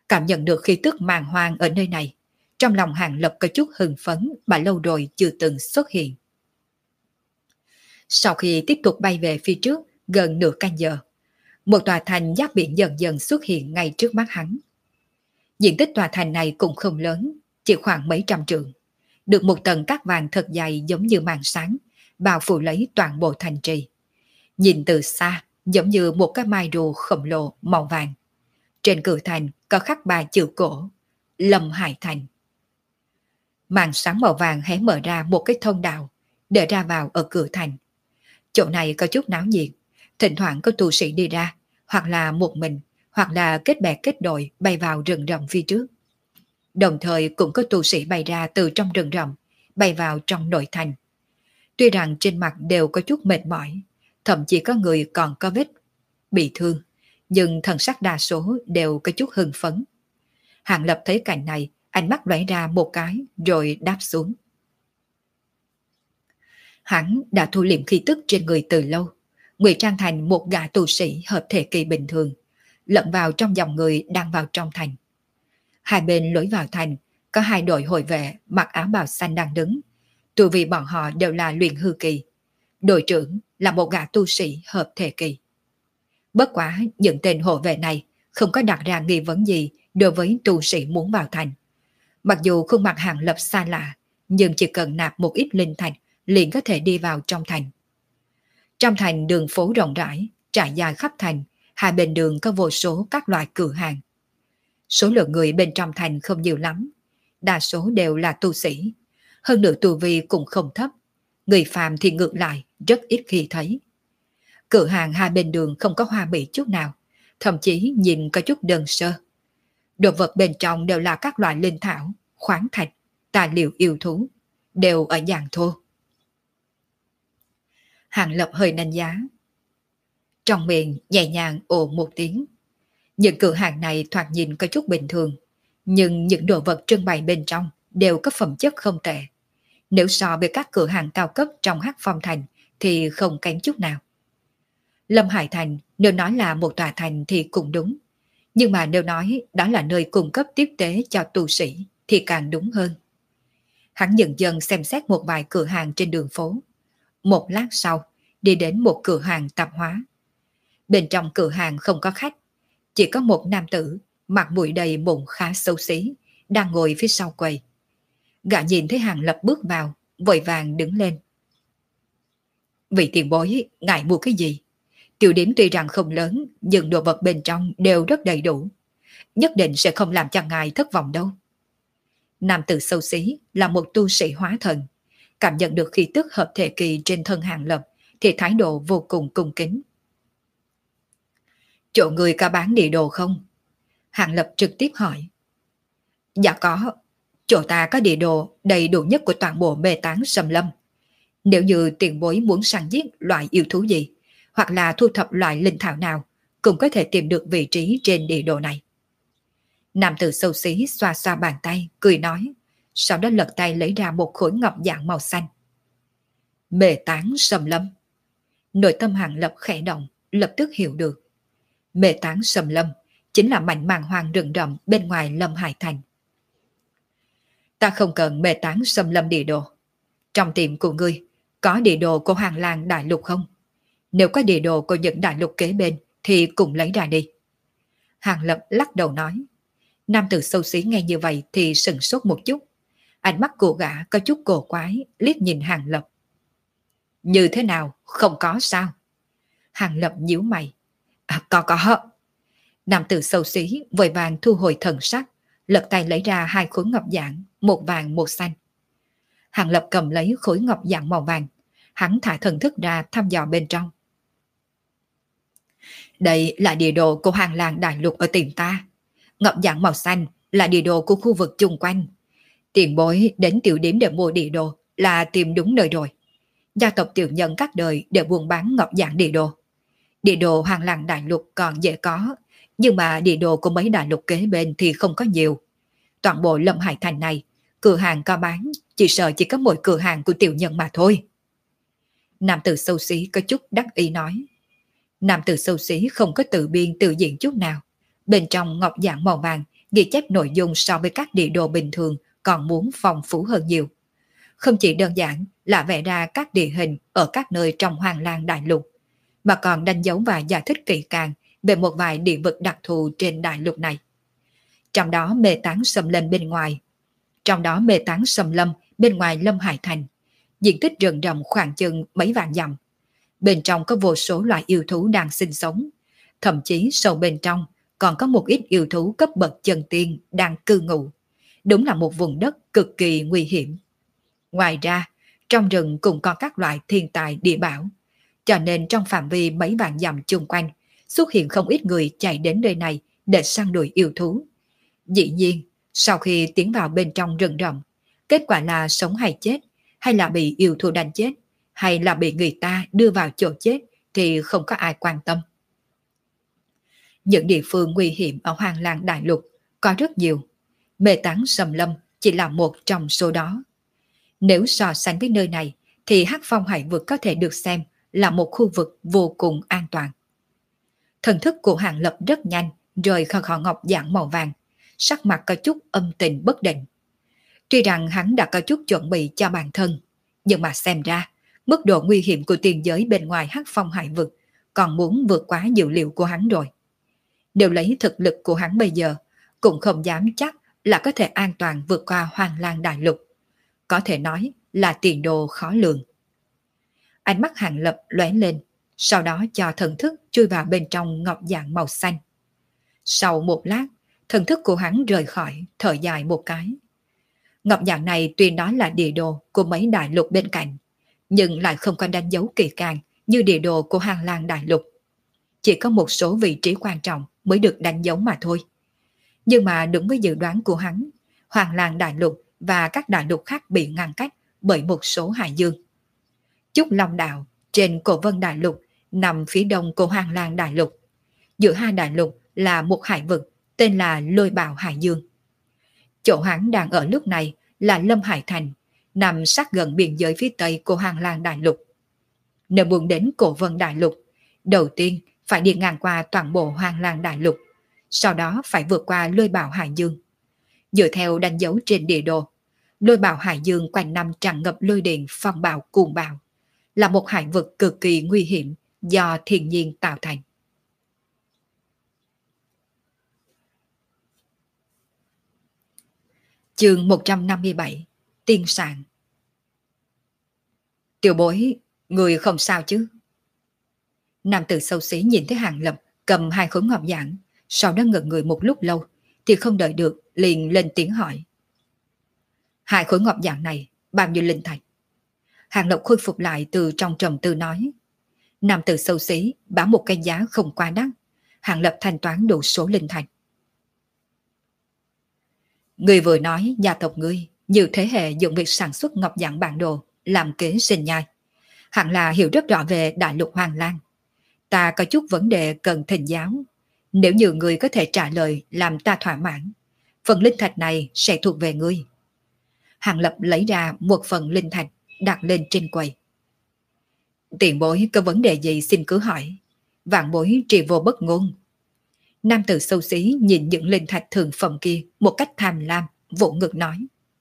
Cảm nhận được khí tức màng hoang ở nơi này, trong lòng Hàng Lập có chút hưng phấn mà lâu rồi chưa từng xuất hiện. Sau khi tiếp tục bay về phía trước gần nửa canh giờ, một tòa thành giáp biển dần dần xuất hiện ngay trước mắt hắn. Diện tích tòa thành này cũng không lớn, chỉ khoảng mấy trăm trượng, được một tầng cát vàng thật dày giống như màn sáng, bao phủ lấy toàn bộ thành trì. Nhìn từ xa, giống như một cái mai rùa khổng lồ màu vàng. Trên cửa thành có khắc ba chữ cổ, Lâm Hải Thành. Màn sáng màu vàng hé mở ra một cái thông đạo, để ra vào ở cửa thành. Chỗ này có chút náo nhiệt, thỉnh thoảng có tu sĩ đi ra, hoặc là một mình, hoặc là kết bè kết đội bay vào rừng rậm phía trước. Đồng thời cũng có tu sĩ bay ra từ trong rừng rậm, bay vào trong nội thành. Tuy rằng trên mặt đều có chút mệt mỏi, thậm chí có người còn có vết bị thương, nhưng thần sắc đa số đều có chút hưng phấn. Hàng Lập thấy cảnh này, ánh mắt lóe ra một cái rồi đáp xuống. Hắn đã thu liệm khí tức trên người từ lâu, ngụy trang thành một gã tu sĩ hợp thể kỳ bình thường, lẫn vào trong dòng người đang vào trong thành. Hai bên lối vào thành có hai đội hội vệ mặc áo bào xanh đang đứng, tu vi bọn họ đều là luyện hư kỳ. Đội trưởng là một gã tu sĩ hợp thể kỳ. Bất quá những tên hộ vệ này không có đặt ra nghi vấn gì đối với tu sĩ muốn vào thành. Mặc dù khuôn mặt Hàng Lập xa lạ, nhưng chỉ cần nạp một ít linh thạch liền có thể đi vào trong thành. Trong thành đường phố rộng rãi, trải dài khắp thành, hai bên đường có vô số các loại cửa hàng. Số lượng người bên trong thành không nhiều lắm, đa số đều là tu sĩ, hơn nữa tu vi cũng không thấp, người phàm thì ngược lại rất ít khi thấy. Cửa hàng hai bên đường không có hoa mỹ chút nào, thậm chí nhìn có chút đơn sơ. Đồ vật bên trong đều là các loại linh thảo, khoáng thạch, tài liệu yêu thú, đều ở dạng thô. Hàng Lập hơi đánh giá. Trong miệng nhẹ nhàng ồ một tiếng. Những cửa hàng này thoạt nhìn có chút bình thường, nhưng những đồ vật trưng bày bên trong đều có phẩm chất không tệ. Nếu so với các cửa hàng cao cấp trong Hắc Phong Thành thì không kém chút nào. Lâm Hải Thành nếu nói là một tòa thành thì cũng đúng, nhưng mà nếu nói đó là nơi cung cấp tiếp tế cho tu sĩ thì càng đúng hơn. Hắn dần dần xem xét một vài cửa hàng trên đường phố. Một lát sau, đi đến một cửa hàng tạp hóa. Bên trong cửa hàng không có khách, chỉ có một nam tử mặt mũi đầy mụn khá xấu xí đang ngồi phía sau quầy. Gã nhìn thấy Hàng Lập bước vào, vội vàng đứng lên. Vị tiền bối, ngại mua cái gì? Tiểu điểm tuy rằng không lớn, nhưng đồ vật bên trong đều rất đầy đủ. Nhất định sẽ không làm cho ngài thất vọng đâu. Nam tử xấu xí là một tu sĩ hóa thần. Cảm nhận được khí tức hợp thể kỳ trên thân Hàng Lập thì thái độ vô cùng cung kính. Chỗ người có bán địa đồ không? Hàng Lập trực tiếp hỏi. Dạ có. Chỗ ta có địa đồ đầy đủ nhất của toàn bộ mê tán Sầm Lâm. Nếu như tiền bối muốn săn giết loại yêu thú gì, hoặc là thu thập loại linh thảo nào, cũng có thể tìm được vị trí trên địa đồ này. Nam tử xấu xí xoa xoa bàn tay, cười nói, sau đó lật tay lấy ra một khối ngọc dạng màu xanh. Mê tán Sầm Lâm. Nội tâm Hàng Lập khẽ động, lập tức hiểu được. Mê tán Sầm Lâm chính là mảnh màng hoang rừng rậm bên ngoài Lâm Hải Thành. Ta không cần mê tán Sầm Lâm địa đồ. Trong tiệm của ngươi có địa đồ của Hoàng Lang Đại Lục không? Nếu có địa đồ của những đại lục kế bên thì cùng lấy ra đi. Hàng Lập lắc đầu nói. Nam tử xấu xí nghe như vậy thì sừng sốt một chút. Ánh mắt của gã có chút cổ quái, liếc nhìn Hàng Lập. Như thế nào? Không có sao? Hàng Lập nhíu mày. À, có có. Nam tử xấu xí vội vàng thu hồi thần sắc, lật tay lấy ra hai khối ngọc dạng, một vàng một xanh. Hàng Lập cầm lấy khối ngọc dạng màu vàng, hắn thả thần thức ra thăm dò bên trong. Đây là địa đồ của Hoàng Lang Đại Lục ở tiệm ta. Ngọc dạng màu xanh là địa đồ của khu vực chung quanh. Tiền bối đến tiểu điểm để mua địa đồ là tìm đúng nơi rồi. Gia tộc tiểu nhân các đời để buôn bán ngọc dạng địa đồ. Địa đồ Hoàng Lang Đại Lục còn dễ có, nhưng mà địa đồ của mấy đại lục kế bên thì không có nhiều. Toàn bộ Lâm Hải Thành này, cửa hàng có bán, chỉ sợ chỉ có mỗi cửa hàng của tiểu nhân mà thôi. Nam tử xấu xí có chút đắc ý nói. Nam tử xấu xí không có tự biên tự diễn chút nào. Bên trong ngọc dạng màu vàng ghi chép nội dung so với các địa đồ bình thường còn muốn phong phú hơn nhiều. Không chỉ đơn giản là vẽ ra các địa hình ở các nơi trong Hoàng Lang Đại Lục, mà còn đánh dấu và giải thích kỹ càng về một vài địa vực đặc thù trên đại lục này. Trong đó mê táng xâm lâm bên ngoài, trong đó mê táng xâm lâm bên ngoài Lâm Hải Thành, diện tích rừng rậm khoảng chừng mấy vạn dặm. Bên trong có vô số loài yêu thú đang sinh sống, thậm chí sâu bên trong còn có một ít yêu thú cấp bậc chân tiên đang cư ngụ. Đúng là một vùng đất cực kỳ nguy hiểm. Ngoài ra, trong rừng cũng có các loại thiên tài địa bảo, cho nên trong phạm vi mấy vạn dặm chung quanh xuất hiện không ít người chạy đến nơi này để săn đuổi yêu thú. Dĩ nhiên, sau khi tiến vào bên trong rừng rậm, kết quả là sống hay chết, hay là bị yêu thú đánh chết, hay là bị người ta đưa vào chỗ chết thì không có ai quan tâm. Những địa phương nguy hiểm ở Hoàng Lang Đại Lục có rất nhiều, mê táng xâm lâm chỉ là một trong số đó. Nếu so sánh với nơi này thì Hắc Phong Hải Vực có thể được xem là một khu vực vô cùng an toàn. Thần thức của Hàng Lập rất nhanh rời khỏi khỏi ngọc dạng màu vàng, sắc mặt có chút âm tình bất định. Tuy rằng hắn đã có chút chuẩn bị cho bản thân, nhưng mà xem ra mức độ nguy hiểm của tiền giới bên ngoài Hắc Phong Hải Vực còn muốn vượt quá dự liệu của hắn rồi. Nếu lấy thực lực của hắn bây giờ, cũng không dám chắc là có thể an toàn vượt qua Hoàng Lang Đại Lục. Có thể nói là tiền đồ khó lường. Ánh mắt Hàng Lập lóe lên, sau đó cho thần thức chui vào bên trong ngọc dạng màu xanh. Sau một lát, thần thức của hắn rời khỏi, thở dài một cái. Ngọc dạng này tuy nói là địa đồ của mấy đại lục bên cạnh, nhưng lại không có đánh dấu kỳ càng như địa đồ của Hoàng Lang Đại Lục. Chỉ có một số vị trí quan trọng mới được đánh dấu mà thôi. Nhưng mà đúng với dự đoán của hắn, Hoàng Lang Đại Lục và các đại lục khác bị ngăn cách bởi một số hải dương. Trúc Long Đạo trên Cổ Vân Đại Lục nằm phía đông của Hoàng Lang Đại Lục. Giữa hai đại lục là một hải vực tên là Lôi Bào Hải Dương. Chỗ hắn đang ở lúc này là Lâm Hải Thành, nằm sát gần biên giới phía tây của Hoàng Lang Đại Lục. Nếu muốn đến Cổ Vân Đại Lục, đầu tiên phải đi ngang qua toàn bộ Hoàng Lang Đại Lục, sau đó phải vượt qua Lôi Bào Hải Dương. Dựa theo đánh dấu trên địa đồ, Lôi Bào Hải Dương quanh năm tràn ngập lôi điện phong bạo cuồng bạo, là một hải vực cực kỳ nguy hiểm do thiên nhiên tạo thành. Chương một trăm năm mươi bảy, Tiên Sạn. Tiểu bối, người không sao chứ? Nam tử xấu xí nhìn thấy Hàng Lập cầm hai khối ngọc giản, sau đó ngẩn người một lúc lâu, thì không đợi được liền lên tiếng hỏi. Hai khối ngọc giản này bao nhiêu linh thạch? Hàng Lập khôi phục lại từ trong trầm tư nói. Nam tử xấu xí báo một cái giá không quá đắt, Hàng Lập thanh toán đủ số linh thạch. Người vừa nói gia tộc ngươi nhiều thế hệ dùng việc sản xuất ngọc dạng bản đồ làm kế sinh nhai, hẳn là hiểu rất rõ về đại lục Hoàng Lang. Ta có chút vấn đề cần thỉnh giáo, nếu như người có thể trả lời làm ta thỏa mãn, phần linh thạch này sẽ thuộc về ngươi. Hàng Lập lấy ra một phần linh thạch đặt lên trên quầy. Tiền bối có vấn đề gì xin cứ hỏi, vạn bối trì vô bất ngôn. Nam tử xấu xí nhìn những linh thạch thường phẩm kia một cách tham lam, vỗ ngực nói.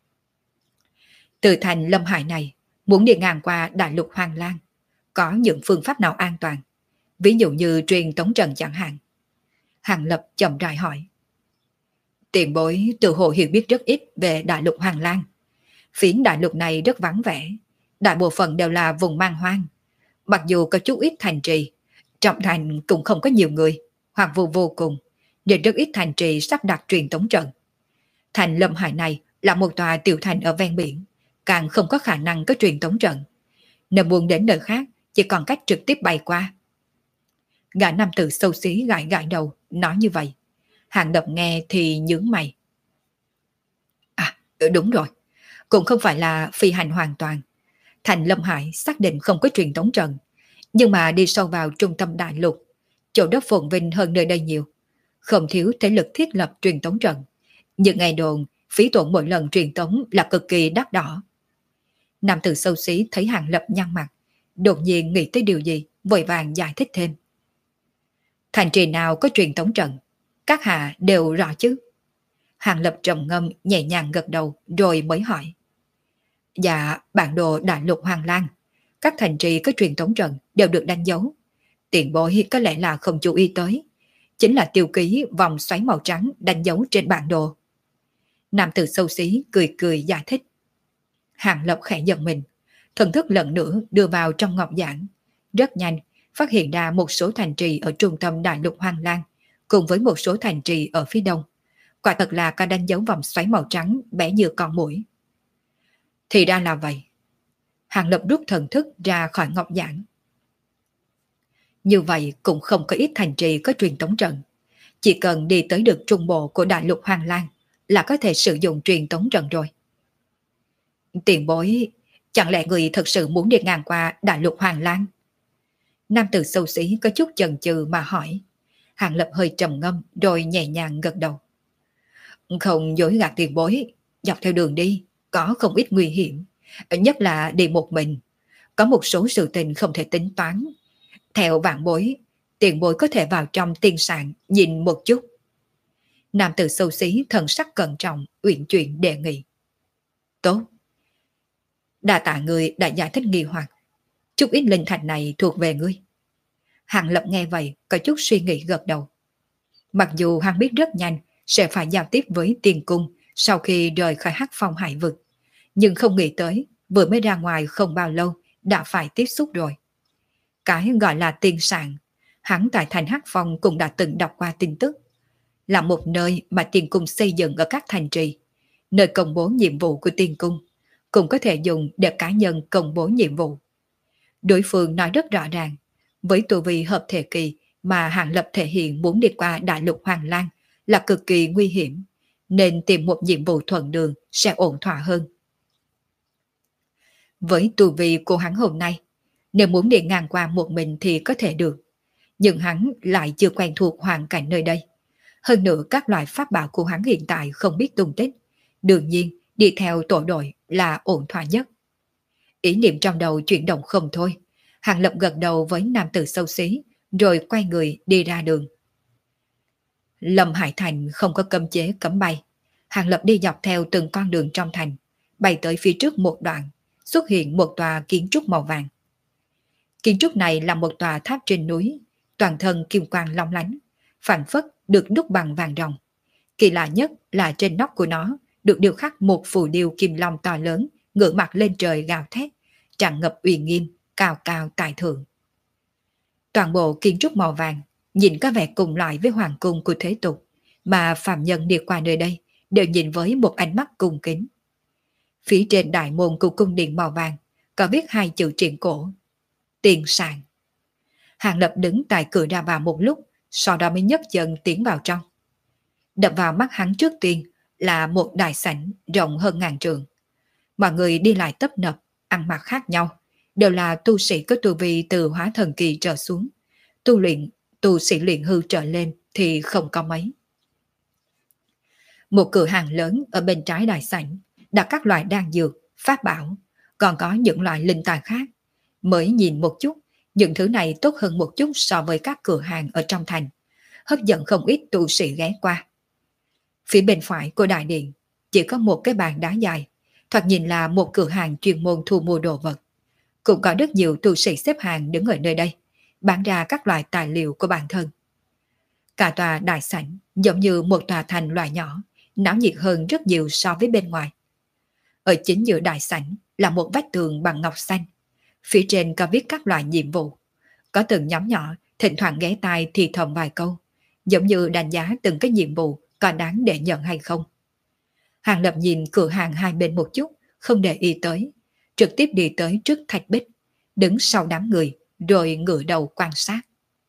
Từ thành Lâm Hải này, muốn đi ngang qua đại lục Hoàng Lang, có những phương pháp nào an toàn? Ví dụ như truyền tống trận chẳng hạn. Hàng Lập chậm rãi hỏi. Tiền bối tự hồ hiểu biết rất ít về đại lục Hoàng Lang. Phiến đại lục này rất vắng vẻ, đại bộ phận đều là vùng man hoang. Mặc dù có chút ít thành trì, trong thành cũng không có nhiều người, hoặc vô vô cùng, nên rất ít thành trì sắp đặt truyền tống trận. Thành Lâm Hải này là một tòa tiểu thành ở ven biển, càng không có khả năng có truyền tống trận. Nếu muốn đến nơi khác, chỉ còn cách trực tiếp bay qua. Gã nam tử xấu xí gãi gãi đầu, nói như vậy. Hàng Lập nghe thì nhướng mày. À, đúng rồi, cũng không phải là phi hành hoàn toàn. Thành Lâm Hải xác định không có truyền tống trận, nhưng mà đi sâu vào trung tâm đại lục, chỗ đất phồn vinh hơn nơi đây nhiều, không thiếu thế lực thiết lập truyền tống trận. Nhưng ngày đồn, phí tổn mỗi lần truyền tống là cực kỳ đắt đỏ. Nam tử xấu xí thấy Hàng Lập nhăn mặt, đột nhiên nghĩ tới điều gì, vội vàng giải thích thêm. Thành trì nào có truyền tống trận, các hạ đều rõ chứ? Hàng Lập trầm ngâm nhẹ nhàng gật đầu rồi mới hỏi. Dạ, bản đồ đại lục Hoàng Lan, các thành trì có truyền tống trận đều được đánh dấu. Tiền bối có lẽ là không chú ý tới. Chính là tiêu ký vòng xoáy màu trắng đánh dấu trên bản đồ. Nam tử xấu xí cười cười giải thích. Hàng Lập khẽ giật mình, thần thức lần nữa đưa vào trong ngọc giản. Rất nhanh, phát hiện ra một số thành trì ở trung tâm đại lục Hoàng Lan, cùng với một số thành trì ở phía đông. Quả thật là có đánh dấu vòng xoáy màu trắng bé như con muỗi. Thì ra là vậy. Hàng Lập rút thần thức ra khỏi ngọc giản. Như vậy cũng không có ít thành trì có truyền tống trận. Chỉ cần đi tới được trung bộ của đại lục Hoàng Lan là có thể sử dụng truyền tống trận rồi. Tiền bối, chẳng lẽ người thật sự muốn đi ngang qua đại lục Hoàng Lan? Nam tử xấu xí có chút chần chừ mà hỏi. Hàng Lập hơi trầm ngâm rồi nhẹ nhàng gật đầu. Không dối gạt tiền bối, dọc theo đường đi có không ít nguy hiểm, nhất là đi một mình. Có một số sự tình không thể tính toán. Theo vạn bối, tiền bối có thể vào trong tiên sạn nhìn một chút. Nam tử xấu xí thần sắc cẩn trọng, uyển chuyển đề nghị. Tốt. Đa tạ người đã giải thích nghi hoặc. Chút ít linh thạch này thuộc về ngươi. Hàng Lập nghe vậy có chút suy nghĩ gật đầu. Mặc dù hắn biết rất nhanh sẽ phải giao tiếp với tiền cung sau khi rời khỏi Hắc Phong hải vực, nhưng không nghĩ tới vừa mới ra ngoài không bao lâu đã phải tiếp xúc rồi. Cái gọi là tiên sạn, hắn tại thành Hắc Phong cũng đã từng đọc qua tin tức, là một nơi mà tiền cung xây dựng ở các thành trì, nơi công bố nhiệm vụ của tiền cung, cũng có thể dùng để cá nhân công bố nhiệm vụ. Đối phương nói rất rõ ràng, với tu vi hợp thể kỳ mà Hàng Lập thể hiện muốn đi qua đại lục Hoàng Lan là cực kỳ nguy hiểm, nên tìm một nhiệm vụ thuận đường sẽ ổn thỏa hơn. Với tu vi của hắn hôm nay, nếu muốn đi ngang qua một mình thì có thể được, nhưng hắn lại chưa quen thuộc hoàn cảnh nơi đây. Hơn nữa các loại pháp bảo của hắn hiện tại không biết tung tích, đương nhiên đi theo tổ đội là ổn thỏa nhất. Ý niệm trong đầu chuyển động không thôi, Hàng Lập gật đầu với nam tử xấu xí, rồi quay người đi ra đường. Lâm Hải Thành không có cấm chế cấm bay. Hàng Lập đi dọc theo từng con đường trong thành, bay tới phía trước một đoạn, xuất hiện một tòa kiến trúc màu vàng. Kiến trúc này là một tòa tháp trên núi, toàn thân kim quang long lánh, phảng phất được đúc bằng vàng ròng. Kỳ lạ nhất là trên nóc của nó được điêu khắc một phù điêu kim long to lớn, ngửa mặt lên trời gào thét, tràn ngập uy nghiêm, cao cao tại thượng. Toàn bộ kiến trúc màu vàng nhìn có vẻ cùng loại với hoàng cung của thế tục, mà phàm nhân đi qua nơi đây đều nhìn với một ánh mắt cung kính. Phía trên đại môn của cung điện màu vàng có viết hai chữ truyện cổ: Tiền sạn. Hàng Lập đứng tại cửa ra vào một lúc, sau đó mới nhấc chân tiến vào trong. Đập vào mắt hắn trước tiên là một đại sảnh rộng hơn ngàn trượng. Mọi người đi lại tấp nập, ăn mặc khác nhau, đều là tu sĩ có tu vi từ hóa thần kỳ trở xuống. Tu luyện, tu sĩ luyện hư trở lên thì không có mấy. Một cửa hàng lớn ở bên trái đại sảnh đặt các loại đan dược, pháp bảo, còn có những loại linh tài khác. Mới nhìn một chút, những thứ này tốt hơn một chút so với các cửa hàng ở trong thành, hấp dẫn không ít tu sĩ ghé qua. Phía bên phải của đại điện chỉ có một cái bàn đá dài, thoạt nhìn là một cửa hàng chuyên môn thu mua đồ vật. Cũng có rất nhiều tu sĩ xếp hàng đứng ở nơi đây, bán ra các loại tài liệu của bản thân. Cả tòa đại sảnh giống như một tòa thành loại nhỏ, náo nhiệt hơn rất nhiều so với bên ngoài. Ở chính giữa đại sảnh là một vách tường bằng ngọc xanh, phía trên có viết các loại nhiệm vụ. Có từng nhóm nhỏ thỉnh thoảng ghé tai thì thầm vài câu, giống như đánh giá từng cái nhiệm vụ có đáng để nhận hay không. Hàng Lập nhìn cửa hàng hai bên một chút, không để ý tới, trực tiếp đi tới trước thạch bích, đứng sau đám người, rồi ngửa đầu quan sát.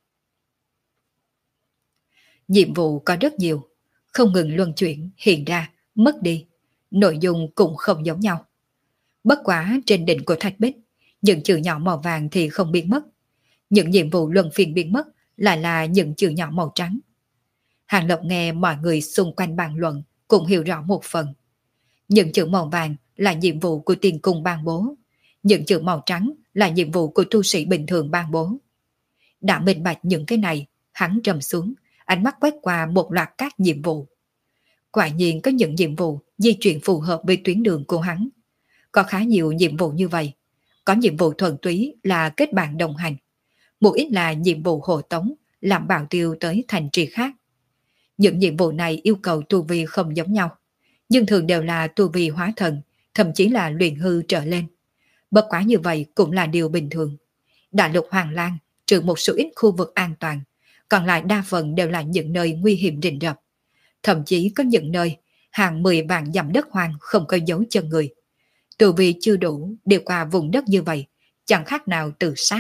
Nhiệm vụ có rất nhiều, không ngừng luân chuyển, hiện ra, mất đi, nội dung cũng không giống nhau. Bất quá trên đỉnh của thạch bích, những chữ nhỏ màu vàng thì không biến mất. Những nhiệm vụ luân phiên biến mất lại là những chữ nhỏ màu trắng. Hàng Lập nghe mọi người xung quanh bàn luận cũng hiểu rõ một phần. Những chữ màu vàng là nhiệm vụ của tiền cung ban bố, những chữ màu trắng là nhiệm vụ của tu sĩ bình thường ban bố. Đã minh bạch những cái này, hắn trầm xuống, ánh mắt quét qua một loạt các nhiệm vụ. Quả nhiên có những nhiệm vụ di chuyển phù hợp với tuyến đường của hắn. Có khá nhiều nhiệm vụ như vậy. Có nhiệm vụ thuần túy là kết bạn đồng hành. Một ít là nhiệm vụ hộ tống, làm bảo tiêu tới thành trì khác. Những nhiệm vụ này yêu cầu tu vi không giống nhau, nhưng thường đều là tu vi hóa thần, thậm chí là luyện hư trở lên. Bất quá như vậy cũng là điều bình thường. Đại lục Hoàng Lan trừ một số ít khu vực an toàn, còn lại đa phần đều là những nơi nguy hiểm rình rập. Thậm chí có những nơi hàng mười vạn dặm đất hoang không có dấu chân người. Tu vi chưa đủ đi qua vùng đất như vậy, chẳng khác nào tự sát.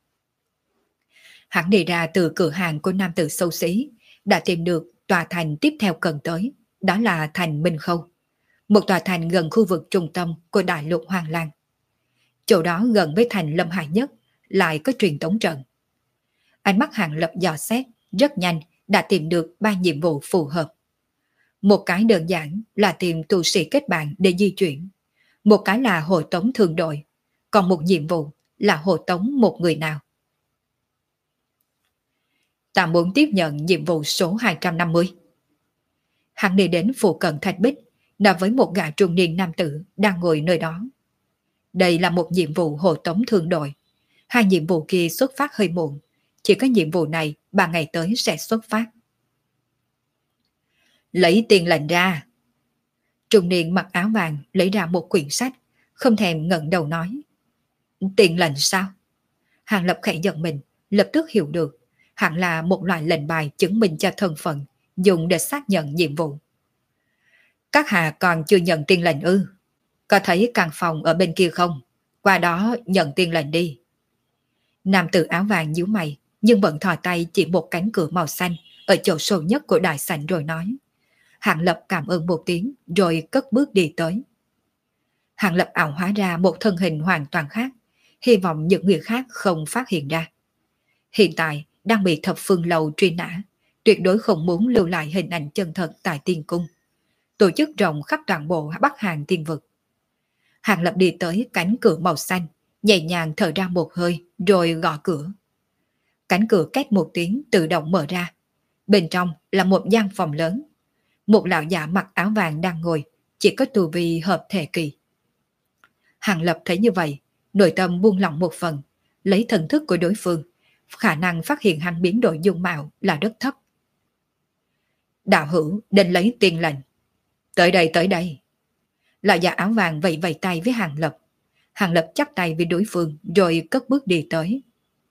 Hắn đi ra từ cửa hàng của nam tử xấu xí, đã tìm được tòa thành tiếp theo cần tới, đó là thành Minh Khâu, một tòa thành gần khu vực trung tâm của đại lục Hoàng Lan. Chỗ đó gần với thành Lâm Hải nhất, lại có truyền tống trận. Ánh mắt Hàng Lập dò xét, rất nhanh đã tìm được ba nhiệm vụ phù hợp. Một cái đơn giản là tìm tu sĩ kết bạn để di chuyển, một cái là hộ tống thương đội, còn một nhiệm vụ là hộ tống một người nào. Ta muốn tiếp nhận nhiệm vụ số hai trăm năm mươi. Hắn đi đến phụ cận Thạch Bích, nói với một gã trung niên nam tử đang ngồi nơi đó. Đây là một nhiệm vụ hộ tống thương đội. Hai nhiệm vụ kia xuất phát hơi muộn, chỉ có nhiệm vụ này ba ngày tới sẽ xuất phát. Lấy tiền lệnh ra. Trung niên mặc áo vàng lấy ra một quyển sách, không thèm ngẩng đầu nói. Tiền lệnh sao? Hàng Lập khẽ giật mình, lập tức hiểu được. Hẳn là một loại lệnh bài chứng minh cho thân phận, dùng để xác nhận nhiệm vụ. Các hạ còn chưa nhận tiền lệnh ư? Có thấy căn phòng ở bên kia không? Qua đó nhận tiền lệnh đi. Nam tử áo vàng nhíu mày, nhưng vẫn thò tay chỉ một cánh cửa màu xanh ở chỗ sâu nhất của đại sảnh rồi nói. Hạng Lập cảm ơn một tiếng rồi cất bước đi tới. Hạng Lập ảo hóa ra một thân hình hoàn toàn khác, hy vọng những người khác không phát hiện ra. Hiện tại đang bị thập phương lầu truy nã, tuyệt đối không muốn lưu lại hình ảnh chân thật tại tiên cung. Tổ chức rộng khắp toàn bộ Bắc Hàn tiên vực. Hạng Lập đi tới cánh cửa màu xanh, nhẹ nhàng thở ra một hơi rồi gõ cửa. Cánh cửa két một tiếng tự động mở ra. Bên trong là một gian phòng lớn. Một lão giả mặc áo vàng đang ngồi, chỉ có tu vi hợp thể kỳ. Hạng Lập thấy như vậy, nội tâm buông lỏng một phần, lấy thần thức của đối phương, khả năng phát hiện hắn biến đổi dung mạo là rất thấp. Đạo hữu định lấy tiền lệnh. Tới đây tới đây. Lão già áo vàng vẫy vẫy tay với Hàng Lập. Hàng Lập chắp tay với đối phương rồi cất bước đi tới.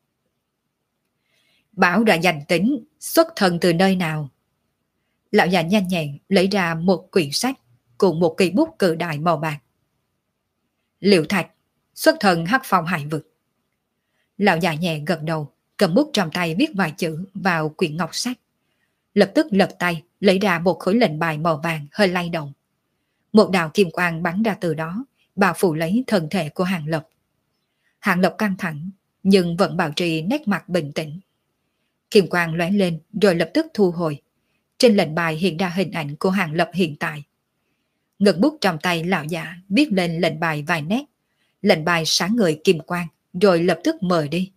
Bảo ra danh tính, xuất thân từ nơi nào? Lão già nhanh nhẹn lấy ra một quyển sách cùng một cây bút cự đại màu bạc. Liệu Thạch, xuất thân Hắc Phong Hải vực. Lão già nhẹ gật đầu, cầm bút trong tay viết vài chữ vào quyển ngọc sách. Lập tức lật tay lấy ra một khối lệnh bài màu vàng hơi lay động. Một đạo kim quang bắn ra từ đó, bao phủ lấy thân thể của Hàng Lập. Hàng Lập căng thẳng, nhưng vẫn bảo trì nét mặt bình tĩnh. Kim quang lóe lên rồi lập tức thu hồi. Trên lệnh bài hiện ra hình ảnh của Hàng Lập hiện tại. Ngực bút trong tay lão giả viết lên lệnh bài vài nét. Lệnh bài sáng ngời kim quang rồi lập tức mờ đi.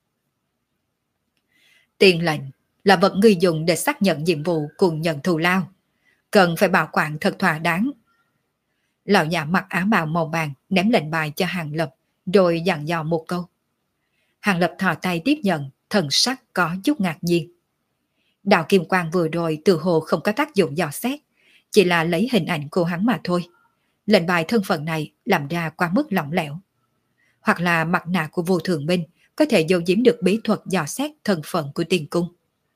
Tiền lệnh là vật người dùng để xác nhận nhiệm vụ cùng nhận thù lao. Cần phải bảo quản thật thỏa đáng. Lão giả mặc áo bào màu vàng ném lệnh bài cho Hàng Lập rồi dặn dò một câu. Hàng Lập thò tay tiếp nhận, thần sắc có chút ngạc nhiên. Đạo kim quang vừa rồi từ hồ không có tác dụng dò xét, chỉ là lấy hình ảnh của hắn mà thôi. Lệnh bài thân phận này làm ra quá mức lỏng lẻo. Hoặc là mặt nạ của vô thường minh có thể giấu giếm được bí thuật dò xét thân phận của tiền cung.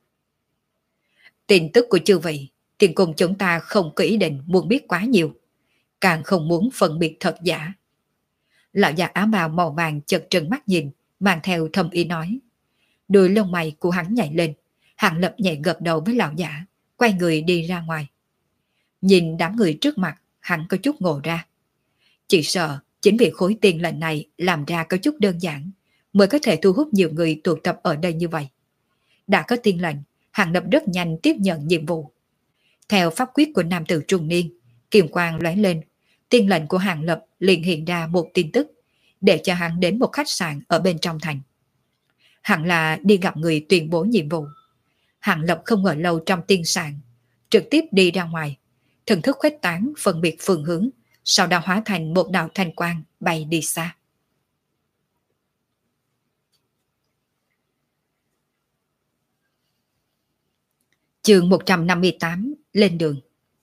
Tin tức của chư vị, tiền cung chúng ta không có ý định muốn biết quá nhiều, càng không muốn phân biệt thật giả. Lão già áo bào màu vàng chợt trừng mắt nhìn, mang theo thâm ý nói. Đôi lông mày của hắn nhảy lên, Hàng Lập nhẹ gật đầu với lão giả, quay người đi ra ngoài. Nhìn đám người trước mặt, hắn có chút ngộ ra. Chỉ sợ chính vì khối tiền lệnh này làm ra có chút đơn giản, mới có thể thu hút nhiều người tụ tập ở đây như vậy. Đã có tiền lệnh, Hàng Lập rất nhanh tiếp nhận nhiệm vụ. Theo pháp quyết của nam tử trung niên, kim quang lóe lên, tiền lệnh của Hàng Lập liền hiện ra một tin tức, để cho hắn đến một khách sạn ở bên trong thành. Hẳn là đi gặp người tuyên bố nhiệm vụ. Hàng Lập không ở lâu trong tiên sạn, trực tiếp đi ra ngoài, thần thức khuếch tán phân biệt phương hướng, sau đó hóa thành một đạo thanh quang bay đi xa. Chương một trăm năm mươi tám, lên đường.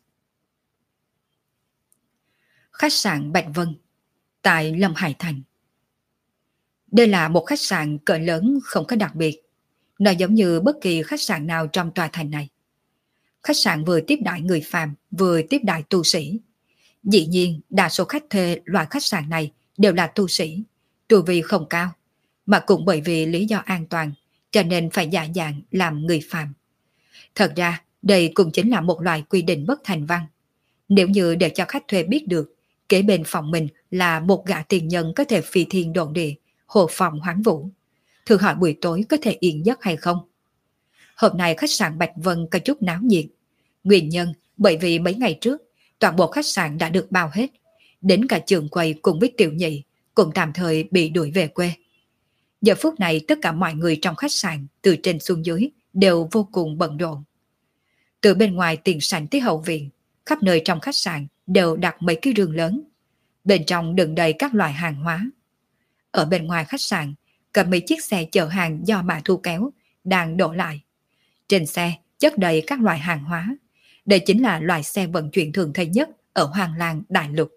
Khách sạn Bạch Vân tại Lâm Hải Thành. Đây là một khách sạn cỡ lớn không có đặc biệt, nó giống như bất kỳ khách sạn nào trong tòa thành này. Khách sạn vừa tiếp đãi người phàm, vừa tiếp đãi tu sĩ. Dĩ nhiên, đa số khách thuê loại khách sạn này đều là tu sĩ, tu vi không cao, mà cũng bởi vì lý do an toàn, cho nên phải giả dạng làm người phàm. Thật ra, đây cũng chính là một loại quy định bất thành văn. Nếu như để cho khách thuê biết được, kế bên phòng mình là một gã tiền nhân có thể phi thiên độn địa, hồ phòng hoán vũ, thử hỏi buổi tối có thể yên giấc hay không? Hôm nay khách sạn Bạch Vân có chút náo nhiệt. Nguyên nhân bởi vì mấy ngày trước, toàn bộ khách sạn đã được bao hết, đến cả trường quầy cùng với tiểu nhị cũng tạm thời bị đuổi về quê. Giờ phút này tất cả mọi người trong khách sạn từ trên xuống dưới đều vô cùng bận rộn. Từ bên ngoài tiền sảnh tới hậu viện, khắp nơi trong khách sạn đều đặt mấy cái rương lớn. Bên trong đựng đầy các loại hàng hóa. Ở bên ngoài khách sạn, cầm mấy chiếc xe chở hàng do Mã Thu kéo đang đổ lại. Trên xe chất đầy các loại hàng hóa. Đây chính là loại xe vận chuyển thường thấy nhất ở Hoàng Lang Đại Lục.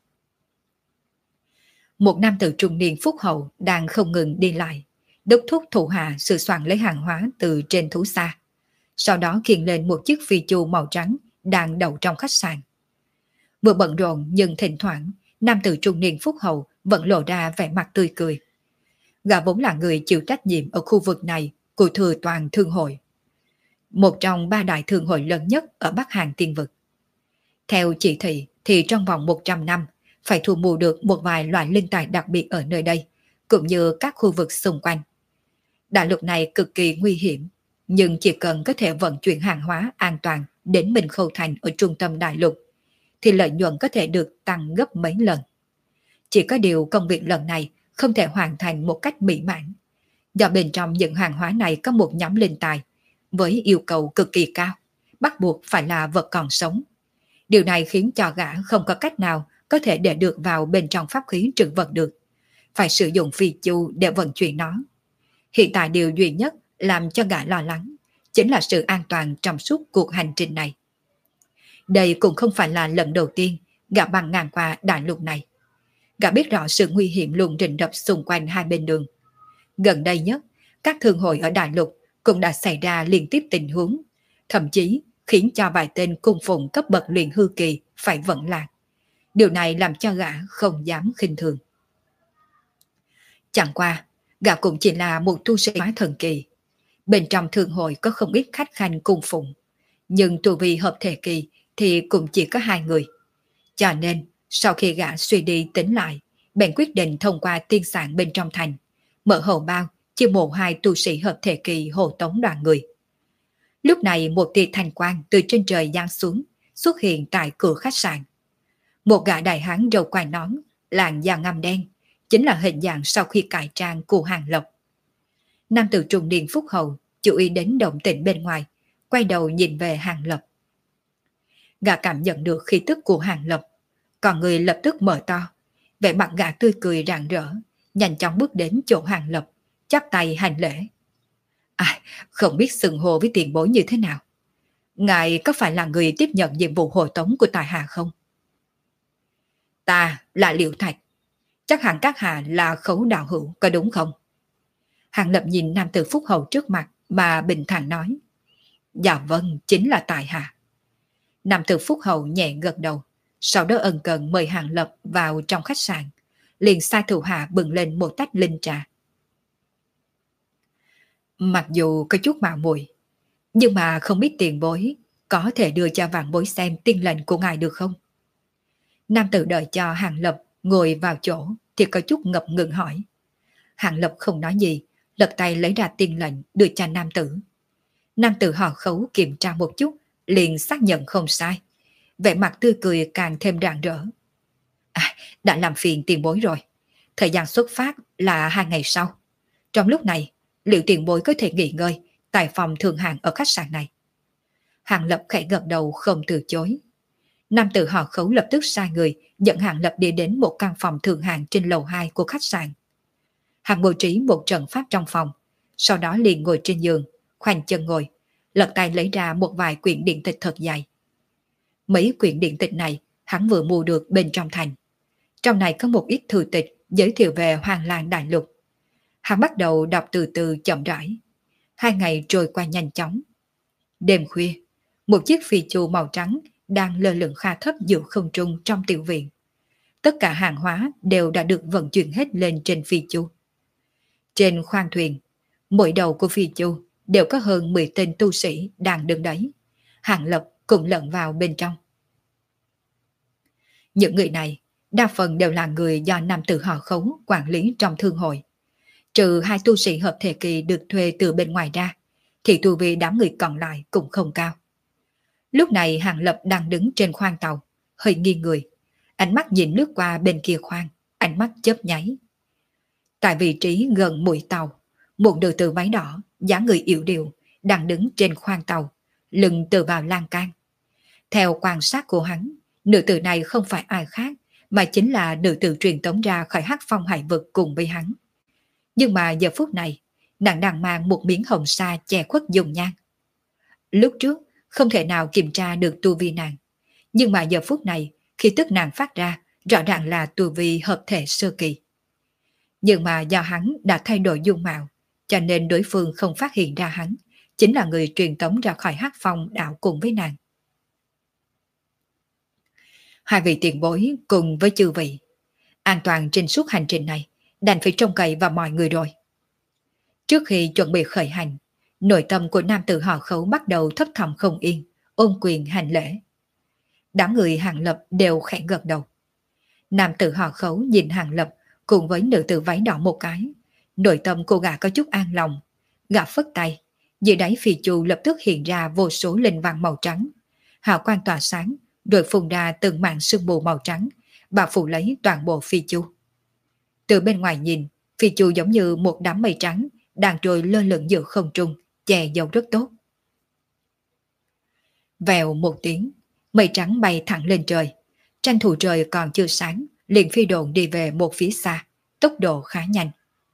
Một nam tử trung niên phúc hậu đang không ngừng đi lại, đốc thúc thủ hạ sửa soạn lấy hàng hóa từ trên thú xa. Sau đó khiêng lên một chiếc phi chu màu trắng đang đậu trong khách sạn. Vừa bận rộn nhưng thỉnh thoảng, nam tử trung niên phúc hậu vẫn lộ ra vẻ mặt tươi cười. Gã vốn là người chịu trách nhiệm ở khu vực này của Thừa Toàn Thương hội, một trong ba đại thương hội lớn nhất ở Bắc Hàn Tiên Vực. Theo chỉ thị thì trong vòng một trăm năm phải thu mua được một vài loại linh tài đặc biệt ở nơi đây, cũng như các khu vực xung quanh. Đại lục này cực kỳ nguy hiểm, nhưng chỉ cần có thể vận chuyển hàng hóa an toàn đến Minh Khâu Thành ở trung tâm đại lục, thì lợi nhuận có thể được tăng gấp mấy lần. Chỉ có điều công việc lần này không thể hoàn thành một cách mỹ mãn, do bên trong những hàng hóa này có một nhóm linh tài với yêu cầu cực kỳ cao, bắt buộc phải là vật còn sống. Điều này khiến cho gã không có cách nào có thể để được vào bên trong pháp khí trữ vật được, phải sử dụng phi chu để vận chuyển nó. Hiện tại điều duy nhất làm cho gã lo lắng chính là sự an toàn trong suốt cuộc hành trình này. Đây cũng không phải là lần đầu tiên gã băng ngang qua đại lục này. Gã biết rõ sự nguy hiểm luôn rình rập xung quanh hai bên đường. Gần đây nhất, các thương hội ở đại lục cũng đã xảy ra liên tiếp tình huống, thậm chí khiến cho vài tên cung phụng cấp bậc luyện hư kỳ phải vận lạc. Điều này làm cho gã không dám khinh thường. Chẳng qua, gã cũng chỉ là một tu sĩ hóa thần kỳ. Bên trong thương hội có không ít khách khanh cung phụng, nhưng tu vi hợp thể kỳ thì cũng chỉ có hai người. Cho nên, sau khi gã suy đi tính lại, bèn quyết định thông qua tiên sản bên trong thành, mở hầu bao, chiêu mộ hai tu sĩ hợp thể kỳ hộ tống đoàn người. Lúc này một tia thanh quang từ trên trời giáng xuống, xuất hiện tại cửa khách sạn. Một gã đại hán râu quai nón, làn da ngăm đen, chính là hình dạng sau khi cải trang của Hàng Lộc. Nam tử trung niên phúc hậu chú ý đến động tĩnh bên ngoài, quay đầu nhìn về Hàng Lộc. Gã cảm nhận được khí tức của Hàng Lộc, còn người lập tức mở to, vẻ mặt gã tươi cười rạng rỡ, nhanh chóng bước đến chỗ Hàng Lộc, chắp tay hành lễ. À, không biết xưng hô với tiền bối như thế nào. Ngài có phải là người tiếp nhận nhiệm vụ hộ tống của tài hạ không? Ta là Liễu Thạch, chắc hẳn các hạ là Khấu đạo hữu, có đúng không? Hàng Lập nhìn nam tử phúc hậu trước mặt mà bình thản nói. Dạ vâng, chính là tại hạ. Nam tử phúc hậu nhẹ gật đầu, sau đó ân cần mời Hàng Lập vào trong khách sạn, liền sai thủ hạ bừng lên một tách linh trà. Mặc dù có chút mạo muội, nhưng mà không biết tiền bối có thể đưa cho vạn bối xem tiên lệnh của ngài được không? Nam tử đợi cho Hàng Lập ngồi vào chỗ thì có chút ngập ngừng hỏi. Hàng Lập không nói gì, lật tay lấy ra tiên lệnh đưa cho nam tử. Nam tử họ Khấu kiểm tra một chút, liền xác nhận không sai. Vẻ mặt tươi cười càng thêm rạng rỡ. À, đã làm phiền tiền bối rồi. Thời gian xuất phát là hai ngày sau. Trong lúc này, liệu tiền bối có thể nghỉ ngơi tại phòng thường hạng ở khách sạn này? Hàng Lập khẽ gật đầu không từ chối. Nam tử họ Khấu lập tức sai người dẫn Hàng Lập đi đến một căn phòng thượng hạng trên lầu hai của khách sạn. Hàng bố trí một trận pháp trong phòng, sau đó liền ngồi trên giường, khoanh chân ngồi, lật tay lấy ra một vài quyển điện tịch thật dày. Mấy quyển điện tịch này hắn vừa mua được bên trong thành. Trong này có một ít thư tịch giới thiệu về Hoàng Lang Đại Lục. Hắn bắt đầu đọc từ từ chậm rãi. Hai ngày trôi qua nhanh chóng. Đêm khuya, một chiếc phi chu màu trắng đang lơ lửng khá thấp giữa không trung trong tiểu viện. Tất cả hàng hóa đều đã được vận chuyển hết lên trên phi chu. Trên khoang thuyền, mỗi đầu của phi chu đều có hơn mười tên tu sĩ đang đứng đấy. Hàng Lập cũng lẫn vào bên trong. Những người này đa phần đều là người do nam tử họ Khấu quản lý trong thương hội. Trừ hai tu sĩ hợp thể kỳ được thuê từ bên ngoài ra, thì tu vi đám người còn lại cũng không cao. Lúc này Hàng Lập đang đứng trên khoang tàu, hơi nghiêng người, ánh mắt nhìn lướt qua bên kia khoang, ánh mắt chớp nháy. Tại vị trí gần mũi tàu, một nữ tử váy đỏ, dáng người yểu điệu, đang đứng trên khoang tàu, lưng tựa vào lan can. Theo quan sát của hắn, nữ tử này không phải ai khác, mà chính là nữ tử truyền tống ra khỏi Hắc Phong hải vực cùng với hắn. Nhưng mà giờ phút này, nàng đang mang một miếng hồng sa che khuất dung nhan. Lúc trước, không thể nào kiểm tra được tu vi nàng. Nhưng mà giờ phút này, khi tức nàng phát ra, rõ ràng là tu vi hợp thể sơ kỳ. Nhưng mà do hắn đã thay đổi dung mạo, cho nên đối phương không phát hiện ra hắn, chính là người truyền tống ra khỏi Hắc Phong đảo cùng với nàng. Hai vị tiền bối cùng với chư vị, an toàn trên suốt hành trình này, đành phải trông cậy vào mọi người rồi. Trước khi chuẩn bị khởi hành, nội tâm của nam tử họ Khấu bắt đầu thấp thỏm không yên, ôm quyền hành lễ. Đám người Hàng Lập đều khẽ gật đầu. Nam tử họ Khấu nhìn Hàng Lập cùng với nữ tử váy đỏ một cái, nội tâm cô gã có chút an lòng. Gã phất tay, dưới đáy phi chu lập tức hiện ra vô số linh văn màu trắng, hào quang tỏa sáng, rồi phun ra từng màn sương mù màu trắng, bao phủ lấy toàn bộ phi chu. Từ bên ngoài nhìn, phi chu giống như một đám mây trắng đang trôi lơ lửng giữa không trung, che giấu rất tốt. Vèo một tiếng, mây trắng bay thẳng lên trời, tranh thủ trời còn chưa sáng, liền phi độn đi về một phía xa, tốc độ khá nhanh.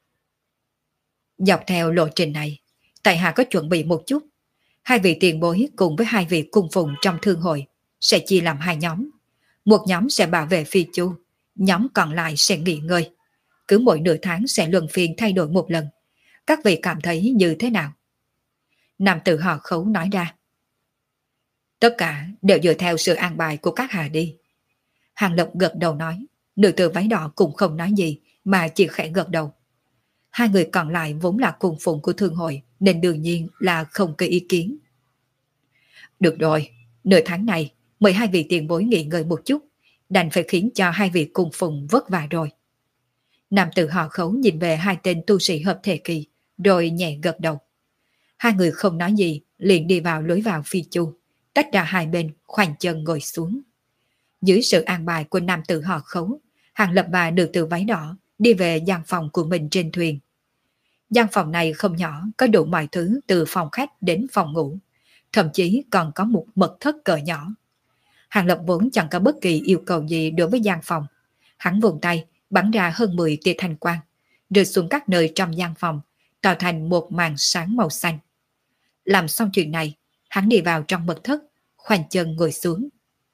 Dọc theo lộ trình này, tại hạ có chuẩn bị một chút. Hai vị tiền bối cùng với hai vị cung phụng trong thương hội sẽ chia làm hai nhóm. Một nhóm sẽ bảo vệ phi chu, nhóm còn lại sẽ nghỉ ngơi. Cứ mỗi nửa tháng sẽ luân phiên thay đổi một lần. Các vị cảm thấy như thế nào? Nam tử họ Khấu nói ra. Tất cả đều dựa theo sự an bài của các hạ đi. Hàng Lập gật đầu nói. Nữ tử váy đỏ cũng không nói gì, mà chỉ khẽ gật đầu. Hai người còn lại vốn là cung phụng của thương hội, nên đương nhiên là không có ý kiến. Được rồi, nửa tháng này mời hai vị tiền bối nghỉ ngơi một chút, đành phải khiến cho hai vị cung phụng vất vả rồi. Nam tử họ Khấu nhìn về hai tên tu sĩ hợp thể kỳ, rồi nhẹ gật đầu. Hai người không nói gì, liền đi vào lối vào phi chu, tách ra hai bên, khoanh chân ngồi xuống. Dưới sự an bài của nam tử họ Khấu, Hàng Lập và nữ tử váy đỏ đi về gian phòng của mình trên thuyền. Gian phòng này không nhỏ, có đủ mọi thứ từ phòng khách đến phòng ngủ, thậm chí còn có một mật thất cỡ nhỏ. Hàng Lập vốn chẳng có bất kỳ yêu cầu gì đối với gian phòng. Hắn vùng tay, bắn ra hơn mười tia thanh quang, rơi xuống các nơi trong gian phòng, tạo thành một màn sáng màu xanh. Làm xong chuyện này, hắn đi vào trong mật thất, khoanh chân ngồi xuống.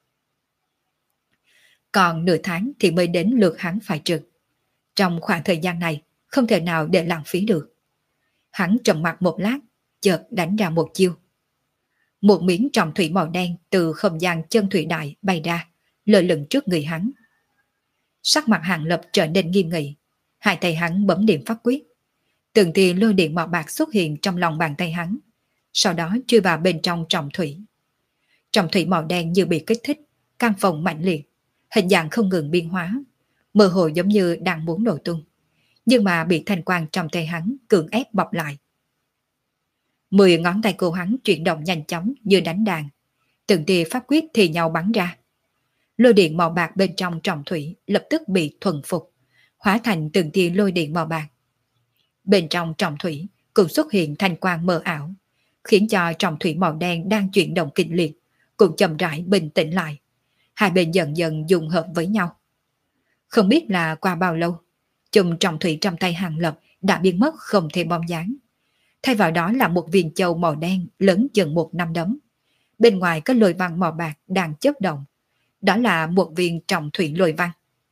Còn nửa tháng thì mới đến lượt hắn phải trực. Trong khoảng thời gian này, không thể nào để lãng phí được. Hắn trầm mặt một lát, chợt đánh ra một chiêu. Một miếng trọng thủy màu đen từ không gian chân thủy đại bay ra, lơ lửng trước người hắn. Sắc mặt Hàng Lập trở nên nghiêm nghị, hai tay hắn bấm điểm pháp quyết. Từng tia lôi điện màu bạc xuất hiện trong lòng bàn tay hắn, sau đó chui vào bên trong trọng thủy. Trọng thủy màu đen như bị kích thích, căn phòng mạnh liệt, hình dạng không ngừng biến hóa, mơ hồ giống như đang muốn nổ tung, nhưng mà bị thanh quang trong tay hắn cưỡng ép bọc lại. Mười ngón tay cô hắn chuyển động nhanh chóng như đánh đàn, từng tia pháp quyết thì nhau bắn ra. Lôi điện màu bạc bên trong trọng thủy lập tức bị thuần phục, hóa thành từng tia lôi điện màu bạc. Bên trong trọng thủy cũng xuất hiện thanh quang mờ ảo, khiến cho trọng thủy màu đen đang chuyển động kịch liệt cũng chậm rãi bình tĩnh lại. hai bên dần dần dung hợp với nhau. Không biết là qua bao lâu, chùm trọng thủy trong tay Hàng Lập đã biến mất không thể bóng dáng. Thay vào đó là một viên châu màu đen lớn chừng một nắm đấm. Bên ngoài có lôi văn màu bạc đang chớp động. Đó là một viên trọng thủy lôi văn.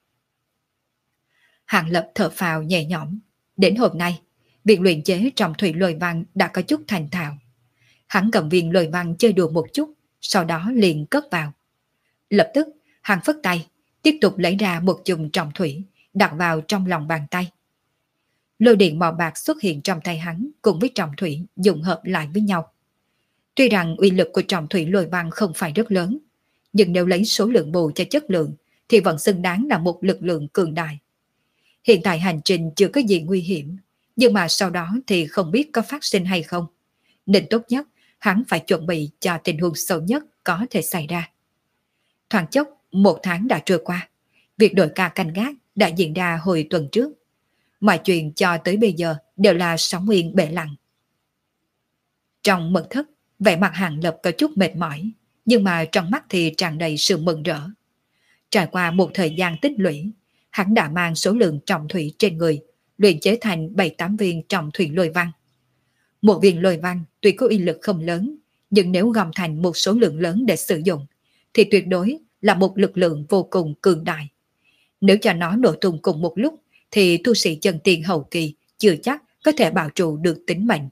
Hàng Lập thở phào nhẹ nhõm. Đến hôm nay, việc luyện chế trọng thủy lôi văn đã có chút thành thạo. Hắn cầm viên lôi văn chơi đùa một chút, sau đó liền cất vào. Lập tức, hắn phất tay, tiếp tục lấy ra một chùm trọng thủy, đặt vào trong lòng bàn tay. Lôi điện màu bạc xuất hiện trong tay hắn cùng với trọng thủy dùng hợp lại với nhau. Tuy rằng uy lực của trọng thủy lôi văn không phải rất lớn, nhưng nếu lấy số lượng bù cho chất lượng thì vẫn xứng đáng là một lực lượng cường đại. Hiện tại hành trình chưa có gì nguy hiểm, nhưng mà sau đó thì không biết có phát sinh hay không. Nên tốt nhất, hắn phải chuẩn bị cho tình huống xấu nhất có thể xảy ra. Thoáng chốc, một tháng đã trôi qua. Việc đội ca canh gác đã diễn ra hồi tuần trước. Mọi chuyện cho tới bây giờ đều là sóng yên bể lặng. Trong mật thất, vẻ mặt Hàng Lập có chút mệt mỏi, nhưng mà trong mắt thì tràn đầy sự mừng rỡ. Trải qua một thời gian tích lũy, hắn đã mang số lượng trọng thủy trên người, luyện chế thành bảy tám viên trọng thủy lôi văn. Một viên lôi văn tuy có uy lực không lớn, nhưng nếu gom thành một số lượng lớn để sử dụng, thì tuyệt đối là một lực lượng vô cùng cường đại. Nếu cho nó nổ tung cùng một lúc, thì tu sĩ chân tiên hậu kỳ chưa chắc có thể bảo trụ được tính mệnh.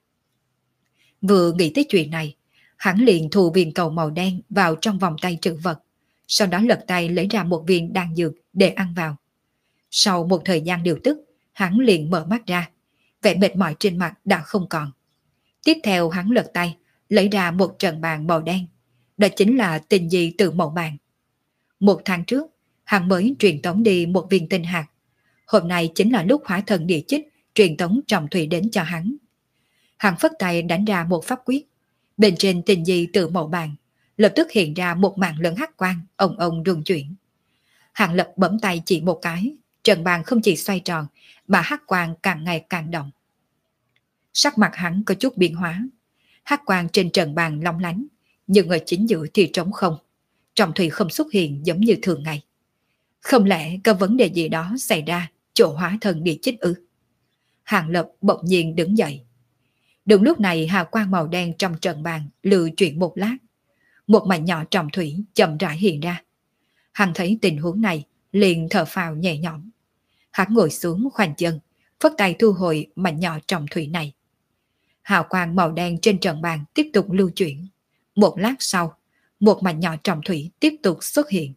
Vừa nghĩ tới chuyện này, hắn liền thu viên cầu màu đen vào trong vòng tay trữ vật, sau đó lật tay lấy ra một viên đan dược để ăn vào. Sau một thời gian điều tức, hắn liền mở mắt ra, vẻ mệt mỏi trên mặt đã không còn. Tiếp theo hắn lật tay, lấy ra một trận bàn màu đen, đó chính là tinh di từ màu bàn. Một tháng trước, hắn mới truyền tống đi một viên tinh hạt. Hôm nay chính là lúc hỏa thần địa chích truyền tống trọng thủy đến cho hắn. Hắn phất tay đánh ra một pháp quyết. Bên trên tinh di từ màu bàn, lập tức hiện ra một màn lớn hắc quang, ông ông rung chuyển. Hàng Lập bấm tay chỉ một cái, trận bàn không chỉ xoay tròn, mà hắc quang càng ngày càng động. Sắc mặt hắn có chút biến hóa. Hắc quang trên trận bàn long lánh, nhưng ở chính giữa thì trống không. Trọng thủy không xuất hiện giống như thường ngày. Không lẽ có vấn đề gì đó xảy ra chỗ hóa thần địa chích ư? Hàng Lập bỗng nhiên đứng dậy. Đúng lúc này hào quang màu đen trong trận bàn lưu chuyển một lát. Một mảnh nhỏ trọng thủy chậm rãi hiện ra. Hắn thấy tình huống này liền thở phào nhẹ nhõm. Hắn ngồi xuống khoanh chân, phất tay thu hồi mảnh nhỏ trọng thủy này. Hào quang màu đen trên trận bàn tiếp tục lưu chuyển. Một lát sau, một mảnh nhỏ trọng thủy tiếp tục xuất hiện.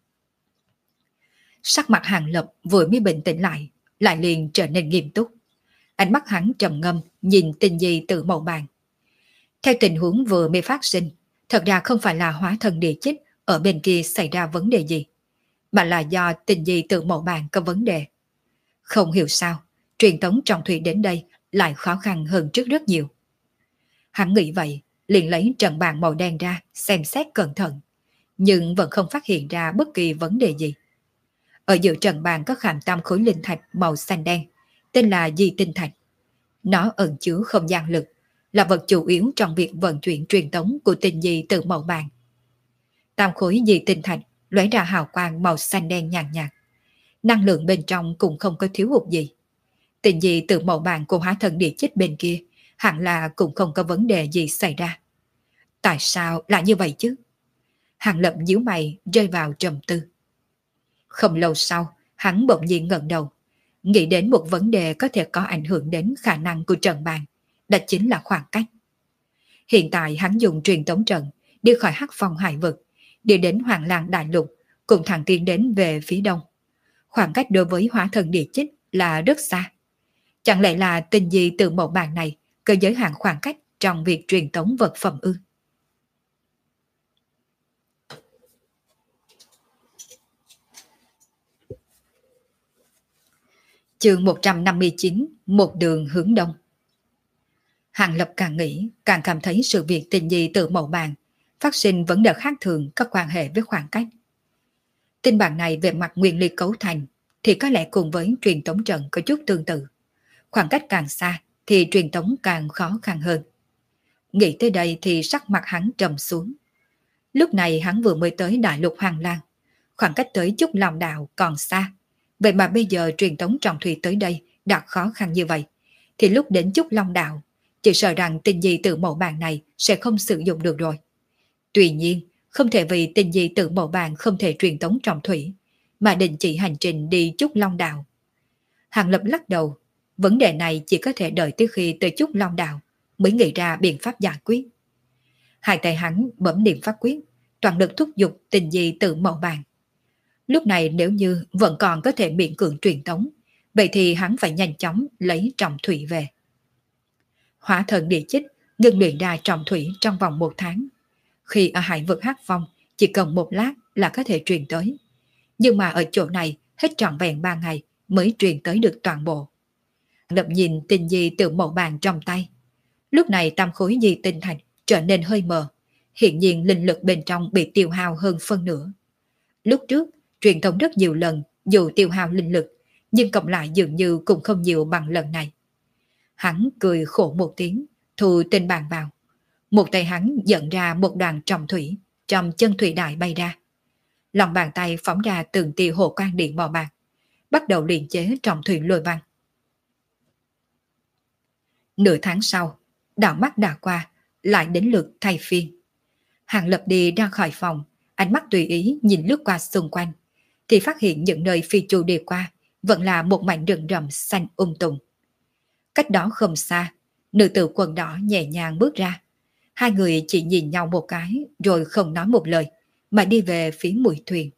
Sắc mặt Hàng Lập vừa mới bình tĩnh lại, lại liền trở nên nghiêm túc. Ánh mắt hắn trầm ngâm nhìn tinh di từ màu bàn. Theo tình huống vừa mới phát sinh, thật ra không phải là hóa thần địa chích ở bên kia xảy ra vấn đề gì, mà là do tinh di từ màu bàn có vấn đề. Không hiểu sao, truyền tống trọng thủy đến đây lại khó khăn hơn trước rất nhiều. Hắn nghĩ vậy, liền lấy trận bàn màu đen ra xem xét cẩn thận, nhưng vẫn không phát hiện ra bất kỳ vấn đề gì. Ở giữa trận bàn có khảm tam khối linh thạch màu xanh đen, tên là di tinh thạch. Nó ẩn chứa không gian lực, là vật chủ yếu trong việc vận chuyển truyền tống của tinh di từ màu bàn. Tam khối di tinh thạch lóe ra hào quang màu xanh đen nhàn nhạt, năng lượng bên trong cũng không có thiếu hụt gì. Tinh di từ màu bàn của hóa thần địa chích bên kia hẳn là cũng không có vấn đề gì xảy ra. Tại sao lại như vậy chứ? Hàng Lập nhíu mày rơi vào trầm tư. Không lâu sau, hắn bỗng nhiên ngẩng đầu, nghĩ đến một vấn đề có thể có ảnh hưởng đến khả năng của trận bàn, đó chính là khoảng cách. Hiện tại hắn dùng truyền tống trận đi khỏi Hắc Phong hải vực, đi đến Hoàng Lang đại lục, cùng thẳng tiến đến về phía đông. Khoảng cách đối với hóa thần địa chích là rất xa. Chẳng lẽ là tinh di từ mẫu bàn này có giới hạn khoảng cách trong việc truyền tống vật phẩm ư? Chương một trăm năm mươi chín, một đường hướng đông. Hàng Lập càng nghĩ, càng cảm thấy sự việc tinh di từ mẫu bàn phát sinh vấn đề khác thường có quan hệ với khoảng cách. Tinh bản này về mặt nguyên lý cấu thành thì có lẽ cùng với truyền tống trận có chút tương tự. Khoảng cách càng xa thì truyền tống càng khó khăn hơn. Nghĩ tới đây thì sắc mặt hắn trầm xuống. Lúc này hắn vừa mới tới đại lục Hoàng Lan, khoảng cách tới Trúc Long Đạo còn xa. Vậy mà bây giờ truyền tống trọng thủy tới đây đã khó khăn như vậy, thì lúc đến Trúc Long Đạo, chỉ sợ rằng tinh di tự mẫu bàn này sẽ không sử dụng được rồi. Tuy nhiên, không thể vì tinh di tự mẫu bàn không thể truyền tống trọng thủy, mà đình chỉ hành trình đi Trúc Long Đạo. Hàng Lập lắc đầu, vấn đề này chỉ có thể đợi tới khi tới Trúc Long Đạo mới nghĩ ra biện pháp giải quyết. Hai tay hắn bấm niệm pháp quyết, toàn lực thúc giục tinh di tự mẫu bàn. Lúc này nếu như vẫn còn có thể miễn cưỡng truyền tống, vậy thì hắn phải nhanh chóng lấy trọng thủy về. Hỏa thần địa chích ngưng luyện ra trọng thủy trong vòng một tháng. Khi ở hải vực Hắc Phong, chỉ cần một lát là có thể truyền tới. Nhưng mà ở chỗ này hết trọn vẹn ba ngày mới truyền tới được toàn bộ. Lập nhìn tinh di tự mẫu bàn trong tay. Lúc này tam khối di tinh thạch trở nên hơi mờ. Hiện nhiên linh lực bên trong bị tiêu hao hơn phân nửa. Lúc trước, truyền thống rất nhiều lần dù tiêu hao linh lực, nhưng cộng lại dường như cũng không nhiều bằng lần này. Hắn cười khổ một tiếng, thu tinh bàn vào. Một tay hắn dẫn ra một đoàn trọng thủy, trong chân thủy đại bay ra. Lòng bàn tay phóng ra từng tia hồ quang điện màu bạc, bắt đầu luyện chế trọng thủy lôi văn. Nửa tháng sau, đảo mắt đã qua, lại đến lượt thay phiên. Hàng Lập đi ra khỏi phòng, ánh mắt tùy ý nhìn lướt qua xung quanh, thì phát hiện những nơi phi chu đi qua vẫn là một mảnh rừng rậm xanh um tùm. Cách đó không xa, nữ tử quần đỏ nhẹ nhàng bước ra. Hai người chỉ nhìn nhau một cái rồi không nói một lời, mà đi về phía mũi thuyền.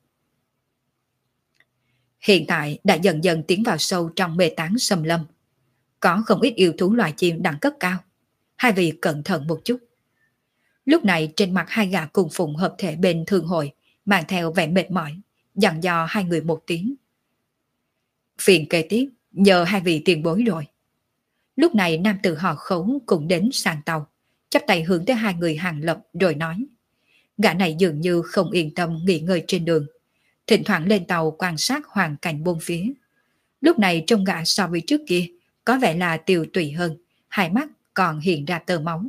Hiện tại đã dần dần tiến vào sâu trong mê tán xâm lâm. Có không ít yêu thú loài chim đẳng cấp cao. Hai vị cẩn thận một chút. Lúc này trên mặt hai gã cùng phụng hợp thể bên thương hội mang theo vẻ mệt mỏi, dặn dò hai người một tiếng. Phiền kế tiếp nhờ hai vị tiền bối rồi. Lúc này nam tử họ Khấu cũng đến sàn tàu, chắp tay hướng tới hai người Hàng Lập rồi nói. Gã này dường như không yên tâm nghỉ ngơi trên đường, thỉnh thoảng lên tàu quan sát hoàn cảnh bốn phía. Lúc này trông gã so với trước kia có vẻ là tiều tụy hơn, hai mắt còn hiện ra tơ máu.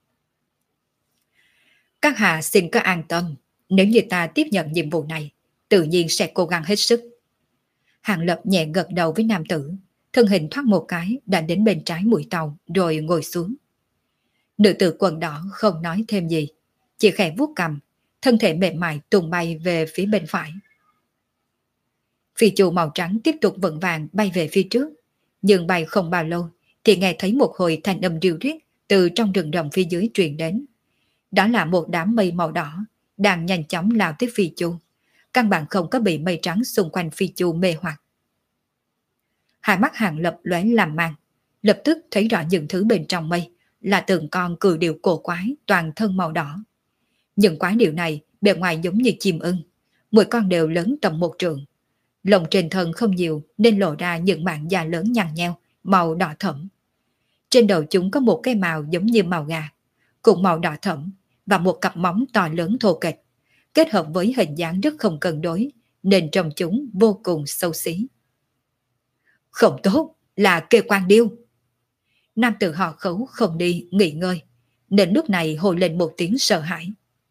Các hạ xin có an tâm, nếu như ta tiếp nhận nhiệm vụ này, tự nhiên sẽ cố gắng hết sức. Hàng Lập nhẹ gật đầu với nam tử, thân hình thoát một cái đã đến bên trái mũi tàu rồi ngồi xuống. Nữ tử quần đỏ không nói thêm gì, chỉ khẽ vuốt cằm, thân thể mềm mại tung bay về phía bên phải. Phi chu màu trắng tiếp tục vững vàng bay về phía trước, nhưng bay không bao lâu thì nghe thấy một hồi thanh âm ríu rít từ trong rừng rậm phía dưới truyền đến. Đó là một đám mây màu đỏ đang nhanh chóng lao tới phi chu, căn bản không có bị mây trắng xung quanh phi chu mê hoặc. Hai mắt Hàng Lập lóe làm mang, lập tức thấy rõ những thứ bên trong mây là từng con cừu điểu cổ quái toàn thân màu đỏ. Những quái điểu này bề ngoài giống như chim ưng, mỗi con đều lớn tầm một trượng. Lông trên thân không nhiều nên lộ ra những mảng da lớn nhăn nheo, màu đỏ thẫm. Trên đầu chúng có một cái mào giống như màu gà, cùng màu đỏ thẫm và một cặp móng to lớn thô kệch, kết hợp với hình dáng rất không cân đối nên trông chúng vô cùng xấu xí. Không tốt, là kê quan điêu. Nam tử họ Khấu không đi nghỉ ngơi, nên lúc này hồi lên một tiếng sợ hãi.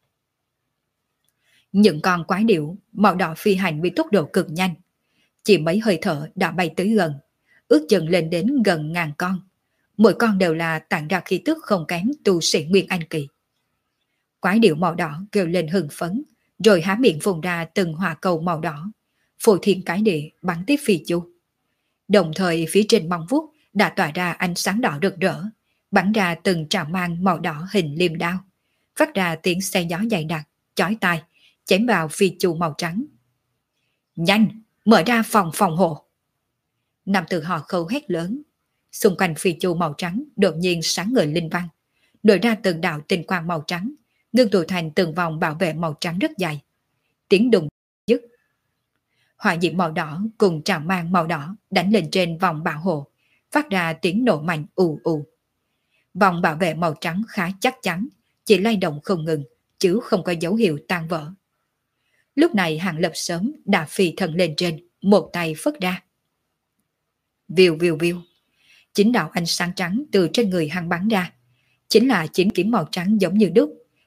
Những con quái điểu màu đỏ phi hành với tốc độ cực nhanh, chỉ mấy hơi thở đã bay tới gần, ước chừng lên đến gần ngàn con. Mỗi con đều là tản ra khí tức không kém tu sĩ Nguyên Anh kỳ. Quái điểu màu đỏ kêu lên hưng phấn, rồi há miệng phun ra từng hỏa cầu màu đỏ, phô thiên cái địa bắn tiếp phi chu. Đồng thời phía trên móng vuốt đã tỏa ra ánh sáng đỏ rực rỡ, bắn ra từng trào mang màu đỏ hình liềm đao, phát ra tiếng xe gió dày đặc, chói tai, chém vào phi chu màu trắng. Nhanh, mở ra phòng phòng hộ. Nam tử họ Khâu hét lớn. Xung quanh phi chu màu trắng đột nhiên sáng ngời linh văn, nổi ra từng đạo tinh quang màu trắng, ngưng tụ thành từng vòng bảo vệ màu trắng rất dài. Tiếng đùng dứt, hỏa diễm màu đỏ cùng trào mang màu đỏ đánh lên trên vòng bảo hộ, phát ra tiếng nổ mạnh ù ù. Vòng bảo vệ màu trắng khá chắc chắn, chỉ lay động không ngừng, chứ không có dấu hiệu tan vỡ. Lúc này Hàng Lập sớm đã phi thân lên trên, một tay phất ra. Viu viu viu, chín đạo ánh sáng trắng từ trên người hắn bắn ra, chính là chín kiếm màu trắng giống như đúc,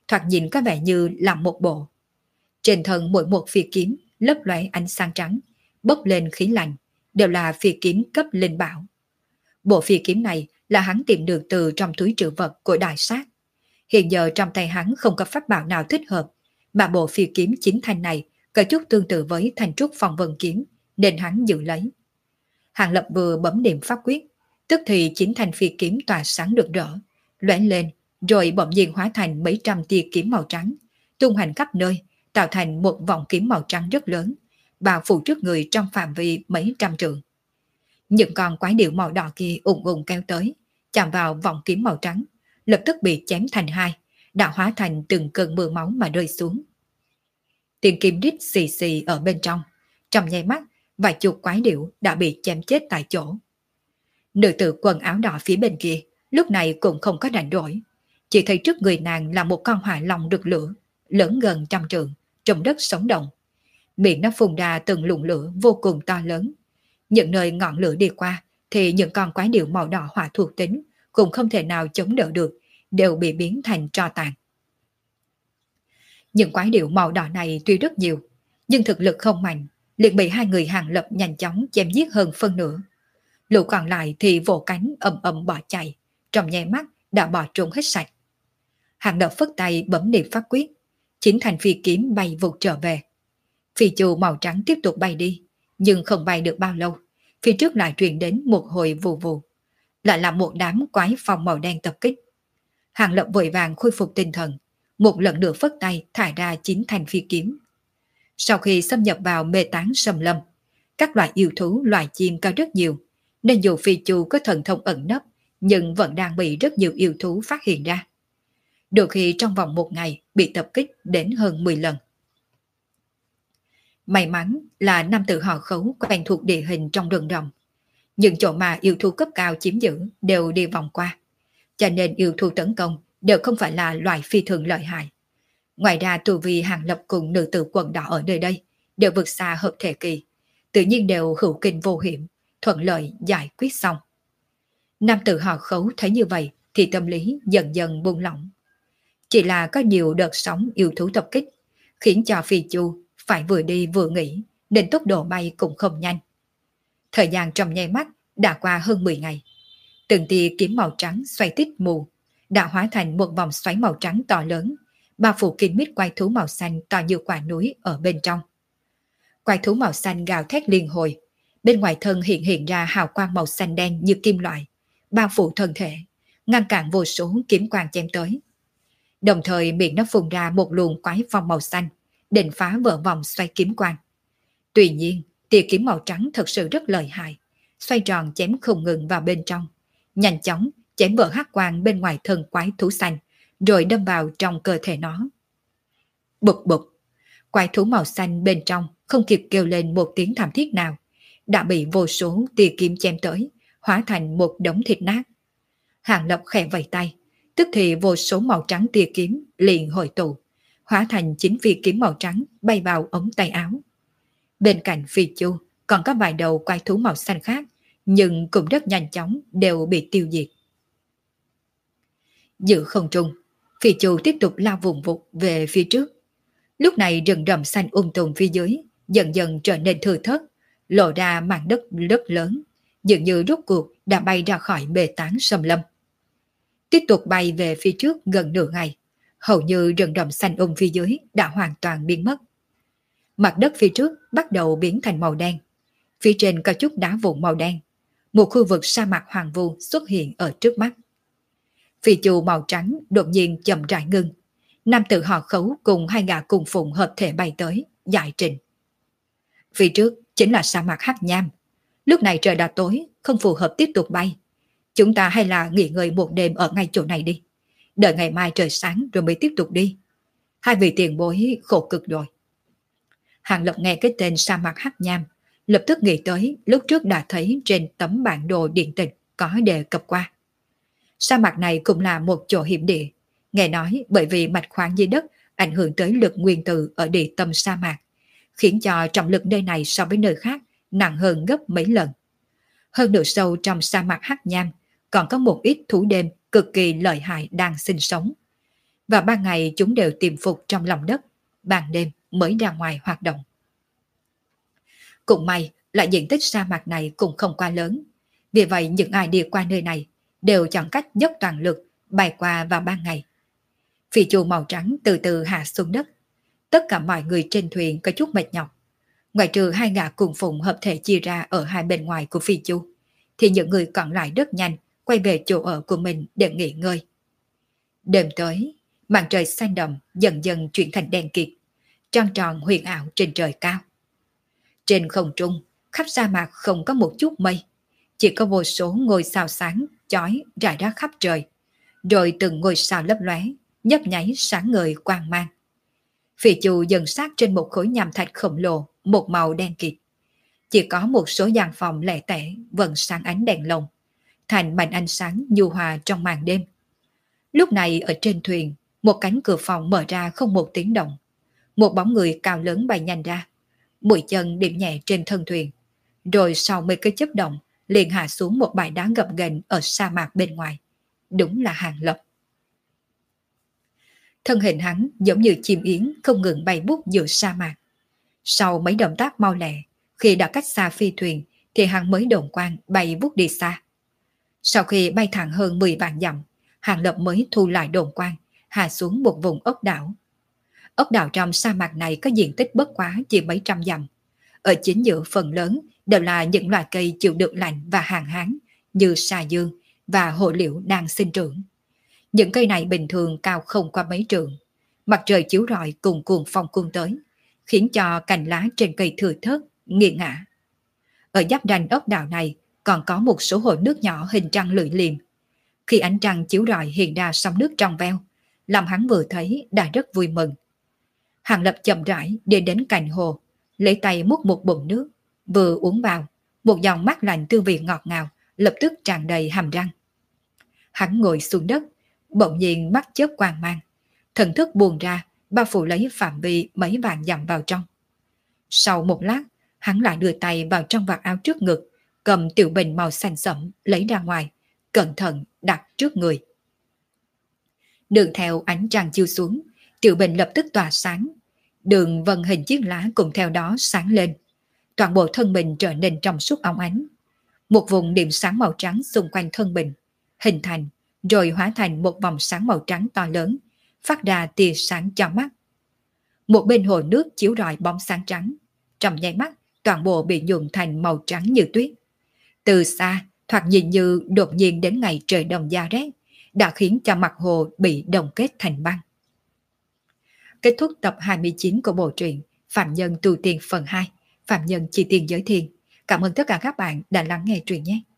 thoạt nhìn có vẻ như làm một bộ. Trên thân mỗi một phi kiếm lấp lóe ánh sáng trắng, bốc lên khí lạnh, đều là phi kiếm cấp linh bảo. Bộ phi kiếm này là hắn tìm được từ trong túi trữ vật của đại sát. Hiện giờ trong tay hắn không có pháp bảo nào thích hợp, mà bộ phi kiếm chính thanh này có chút tương tự với thanh trúc phong vân kiếm, nên hắn giữ lấy. Hàng Lập vừa bấm niệm pháp quyết, tức thì chính thanh phi kiếm tỏa sáng rực rỡ, lóe lên, rồi bỗng nhiên hóa thành mấy trăm tia kiếm màu trắng, tung hành khắp nơi, tạo thành một vòng kiếm màu trắng rất lớn, bao phủ trước người trong phạm vi mấy trăm trượng. Những con quái điểu màu đỏ kia ùng ùng kéo tới, chạm vào vòng kiếm màu trắng, lập tức bị chém thành hai, đã hóa thành từng cơn mưa máu mà rơi xuống. Tiếng kim rít xì xì ở bên trong, trong nháy mắt, vài chục quái điểu đã bị chém chết tại chỗ. Nữ tử quần áo đỏ phía bên kia lúc này cũng không có rảnh rỗi, chỉ thấy trước người nàng là một con hỏa long rực lửa, lớn gần trăm trượng, trong đất sống động. Miệng nó phun ra từng luồng lửa vô cùng to lớn. Những nơi ngọn lửa đi qua thì những con quái điểu màu đỏ hỏa thuộc tính cũng không thể nào chống đỡ được, đều bị biến thành tro tàn. Những quái điểu màu đỏ này tuy rất nhiều, nhưng thực lực không mạnh, liền bị hai người Hàng Lập nhanh chóng chém giết hơn phân nửa. Lũ còn lại thì vỗ cánh ầm ầm bỏ chạy, trong nháy mắt đã bỏ trốn hết sạch. Hàng Lập phất tay bấm niệm pháp quyết, chính thành phi kiếm bay vụt trở về. Phi chu màu trắng tiếp tục bay đi, nhưng không bay được bao lâu, phía trước lại truyền đến một hồi vù vù, lại là một đám quái phong màu đen tập kích. Hàng Lập vội vàng khôi phục tinh thần, một lần nữa phất tay thải ra chín thanh phi kiếm. Sau khi xâm nhập vào mê tán sâm lâm, các loại yêu thú loài chim có rất nhiều, nên dù phi chu có thần thông ẩn nấp, nhưng vẫn đang bị rất nhiều yêu thú phát hiện ra. Đôi khi trong vòng một ngày bị tập kích đến hơn mười lần. May mắn là nam tử họ Khấu quen thuộc địa hình trong rừng rậm. Những chỗ mà yêu thú cấp cao chiếm giữ đều đi vòng qua, cho nên yêu thú tấn công đều không phải là loại phi thường lợi hại. Ngoài ra tu vi Hàng Lập cùng nữ tử quần đỏ ở nơi đây đều vượt xa hợp thể kỳ, tự nhiên đều hữu kinh vô hiểm, thuận lợi giải quyết xong. Nam tử họ Khấu thấy như vậy thì tâm lý dần dần buông lỏng. Chỉ là có nhiều đợt sóng yêu thú tập kích, khiến cho phi chu phải vừa đi vừa nghỉ, nên tốc độ bay cũng không nhanh. Thời gian trong nháy mắt đã qua hơn mười ngày. Từng tia kiếm màu trắng xoay tít mù, đã hóa thành một vòng xoáy màu trắng to lớn, bao phủ kín mít quái thú màu xanh to như quả núi ở bên trong. Quái thú màu xanh gào thét liên hồi, bên ngoài thân hiện hiện ra hào quang màu xanh đen như kim loại, bao phủ thân thể, ngăn cản vô số kiếm quang chém tới. Đồng thời miệng nó phun ra một luồng quái phong màu xanh, định phá vỡ vòng xoay kiếm quang. Tuy nhiên, tia kiếm màu trắng thật sự rất lợi hại, xoay tròn chém không ngừng vào bên trong, nhanh chóng chém vỡ hắc quang bên ngoài thân quái thú xanh, rồi đâm vào trong cơ thể nó. Bụp bụp, quái thú màu xanh bên trong không kịp kêu lên một tiếng thảm thiết nào, đã bị vô số tia kiếm chém tới, hóa thành một đống thịt nát. Hàng Lập khẽ vẫy tay, tức thì vô số màu trắng tia kiếm liền hội tụ, hóa thành chín phi kiếm màu trắng bay vào ống tay áo. Bên cạnh phi chu còn có vài đầu quái thú màu xanh khác, nhưng cũng rất nhanh chóng đều bị tiêu diệt. Giữa không trung, phi chu tiếp tục lao vùng vụt về phía trước. Lúc này rừng rậm xanh um tùm phía dưới dần dần trở nên thưa thớt, lộ ra mảng đất rất lớn, dường như rốt cuộc đã bay ra khỏi bề tán sâm lâm. Tiếp tục bay về phía trước gần nửa ngày, hầu như rừng rậm xanh um phía dưới đã hoàn toàn biến mất. Mặt đất phía trước bắt đầu biến thành màu đen, phía trên có chút đá vụn màu đen, một khu vực sa mạc hoàng vu xuất hiện ở trước mắt. Phi chu màu trắng đột nhiên chậm rãi ngưng, nam tử họ Khấu cùng hai gã cùng phụng hợp thể bay tới, giải trình. Phía trước chính là sa mạc hắc nham, lúc này trời đã tối, không phù hợp tiếp tục bay. Chúng ta hay là nghỉ ngơi một đêm ở ngay chỗ này đi, đợi ngày mai trời sáng rồi mới tiếp tục đi. Hai vị tiền bối khổ cực rồi. Hàng Lập nghe cái tên sa mạc hắc nham, lập tức nghĩ tới lúc trước đã thấy trên tấm bản đồ điện tịch có đề cập qua. Sa mạc này cũng là một chỗ hiểm địa, nghe nói bởi vì mạch khoáng dưới đất ảnh hưởng tới lực nguyên tử ở địa tâm sa mạc, khiến cho trọng lực nơi này so với nơi khác nặng hơn gấp mấy lần. Hơn nữa sâu trong sa mạc hắc nham còn có một ít thú đêm cực kỳ lợi hại đang sinh sống. Và ban ngày chúng đều tiềm phục trong lòng đất, ban đêm mới ra ngoài hoạt động. Cũng may là diện tích sa mạc này cũng không quá lớn, vì vậy những ai đi qua nơi này đều chọn cách dốc toàn lực bay qua vào ban ngày. Phi chu màu trắng từ từ hạ xuống đất. Tất cả mọi người trên thuyền có chút mệt nhọc. Ngoại trừ hai gã cùng phụng hợp thể chia ra ở hai bên ngoài của phi chu, thì những người còn lại rất nhanh quay về chỗ ở của mình để nghỉ ngơi. Đêm tới, màn trời xanh đậm dần dần chuyển thành đen kịt, trăng tròn huyền ảo trên trời cao. Trên không trung, khắp sa mạc không có một chút mây, chỉ có vô số ngôi sao sáng chói rải rác khắp trời, rồi từng ngôi sao lấp lóe, nhấp nháy sáng ngời quang mang. Phi chu dần sát trên một khối nham thạch khổng lồ, một màu đen kịt. Chỉ có một số gian phòng lẻ tẻ vẫn sáng ánh đèn lồng, thành màn ánh sáng nhu hòa trong màn đêm. Lúc này ở trên thuyền, một cánh cửa phòng mở ra không một tiếng động. Một bóng người cao lớn bay nhanh ra, mũi chân điểm nhẹ trên thân thuyền, rồi sau mấy cái chớp động liền hạ xuống một bãi đá gập ghềnh ở sa mạc bên ngoài. Đúng là Hàng Lập. Thân hình hắn giống như chim yến không ngừng bay bút giữa sa mạc. Sau mấy động tác mau lẹ, khi đã cách xa phi thuyền thì hắn mới độn quang bay vút đi xa. Sau khi bay thẳng hơn mười vạn dặm, Hàng Lập mới thu lại độn quang, hạ xuống một vùng ốc đảo. Ốc đảo trong sa mạc này có diện tích bất quá chỉ mấy trăm dặm. Ở chính giữa phần lớn đều là những loài cây chịu được lạnh và hạn hán như xà dương và hồ liễu đang sinh trưởng. Những cây này bình thường cao không qua mấy trượng. Mặt trời chiếu rọi cùng cuồng phong cuốn tới, khiến cho cành lá trên cây thừa thớt, nghiêng ngả. Ở giáp ranh ốc đảo này còn có một số hồ nước nhỏ hình trăng lưỡi liềm. Khi ánh trăng chiếu rọi hiện ra sóng nước trong veo, làm hắn vừa thấy đã rất vui mừng. Hàng Lập chậm rãi đi đến cạnh hồ, lấy tay múc một bụng nước, vừa uống vào, một dòng mát lạnh tư vị ngọt ngào lập tức tràn đầy hàm răng. Hắn ngồi xuống đất, bỗng nhiên mắt chớp quang mang, thần thức buồn ra, bao phủ lấy phạm vi mấy vạn dặm vào trong. Sau một lát, hắn lại đưa tay vào trong vạt áo trước ngực, cầm tiểu bình màu xanh sẫm lấy ra ngoài, cẩn thận đặt trước người. Đường theo ánh trăng chiếu xuống, tiểu bình lập tức tỏa sáng, đường vân hình chiếc lá cùng theo đó sáng lên. Toàn bộ thân bình trở nên trong suốt óng ánh. Một vùng điểm sáng màu trắng xung quanh thân bình hình thành, rồi hóa thành một vòng sáng màu trắng to lớn, phát ra tia sáng cho mắt. Một bên hồ nước chiếu rọi bóng sáng trắng, trong nháy mắt toàn bộ bị nhuộm thành màu trắng như tuyết. Từ xa, thoạt nhìn như đột nhiên đến ngày trời đông giá rét, đã khiến cho mặt hồ bị đông kết thành băng. Kết thúc tập hai mươi chín của bộ truyện Phạm Nhân Tu Tiên phần hai. Phạm Nhân Chi Tiên Giới Thiên. Cảm ơn tất cả các bạn đã lắng nghe truyện nhé.